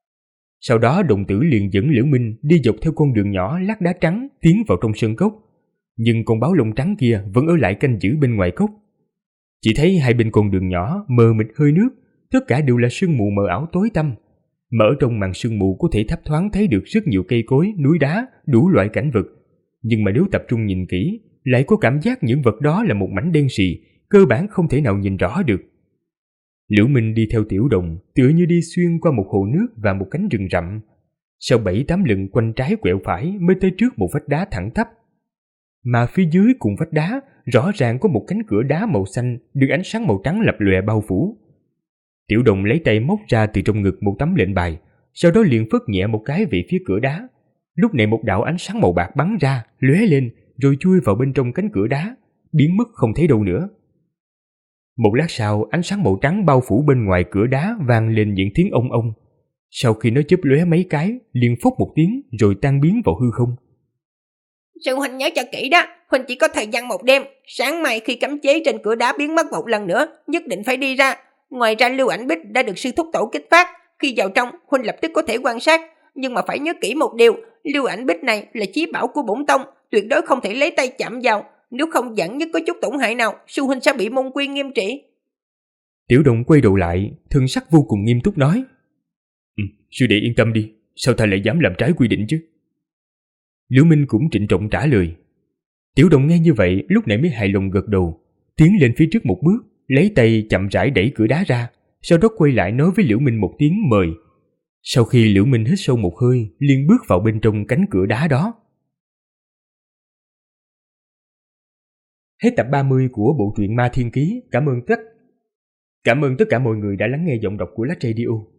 Sau đó đồng tử liền dẫn Liễu Minh đi dọc theo con đường nhỏ lát đá trắng tiến vào trong sơn cốc. Nhưng con báo lông trắng kia vẫn ở lại canh giữ bên ngoài cốc. Chỉ thấy hai bên con đường nhỏ mờ mịt hơi nước, tất cả đều là sương mù mờ ảo tối tăm. Mà ở trong màn sương mù có thể thấp thoáng thấy được rất nhiều cây cối, núi đá, đủ loại cảnh vật. Nhưng mà nếu tập trung nhìn kỹ, lại có cảm giác những vật đó là một mảnh đen sì, cơ bản không thể nào nhìn rõ được. Liễu Minh đi theo Tiểu Đồng, tựa như đi xuyên qua một hồ nước và một cánh rừng rậm. Sau 7-8 lần quanh trái quẹo phải mới tới trước một vách đá thẳng tắp. Mà phía dưới cùng vách đá, rõ ràng có một cánh cửa đá màu xanh được ánh sáng màu trắng lập lòe bao phủ. Tiểu Đồng lấy tay móc ra từ trong ngực một tấm lệnh bài, sau đó liền phất nhẹ một cái về phía cửa đá. Lúc này một đạo ánh sáng màu bạc bắn ra, lóe lên, rồi chui vào bên trong cánh cửa đá, biến mất không thấy đâu nữa. Một lát sau, ánh sáng màu trắng bao phủ bên ngoài cửa đá vang lên những tiếng ông ông. Sau khi nó chớp lóe mấy cái, liền phốc một tiếng rồi tan biến vào hư không. Sư huynh nhớ cho kỹ đó, huynh chỉ có thời gian một đêm, sáng mai khi cấm chế trên cửa đá biến mất một lần nữa, nhất định phải đi ra. Ngoài ra Lưu Ảnh Bích đã được sư thúc tổ kích phát, khi vào trong huynh lập tức có thể quan sát, nhưng mà phải nhớ kỹ một điều, Lưu Ảnh Bích này là chí bảo của bổn tông, tuyệt đối không thể lấy tay chạm vào, nếu không dẫn nhất có chút tổn hại nào, sư huynh sẽ bị môn quy nghiêm trị. Tiểu Đồng quay đầu lại, thân sắc vô cùng nghiêm túc nói: sư đệ yên tâm đi, sao ta lại dám làm trái quy định chứ? Liễu Minh cũng trịnh trọng trả lời. Tiểu Đồng nghe như vậy, lúc nãy mới hài lòng gật đầu, tiến lên phía trước một bước, lấy tay chậm rãi đẩy cửa đá ra, sau đó quay lại nói với Liễu Minh một tiếng mời. Sau khi Liễu Minh hít sâu một hơi, liền bước vào bên trong cánh cửa đá đó. Hết tập 30 của bộ truyện Ma Thiên Ký. Cảm ơn tất cả mọi người đã lắng nghe giọng đọc của Lách Radio.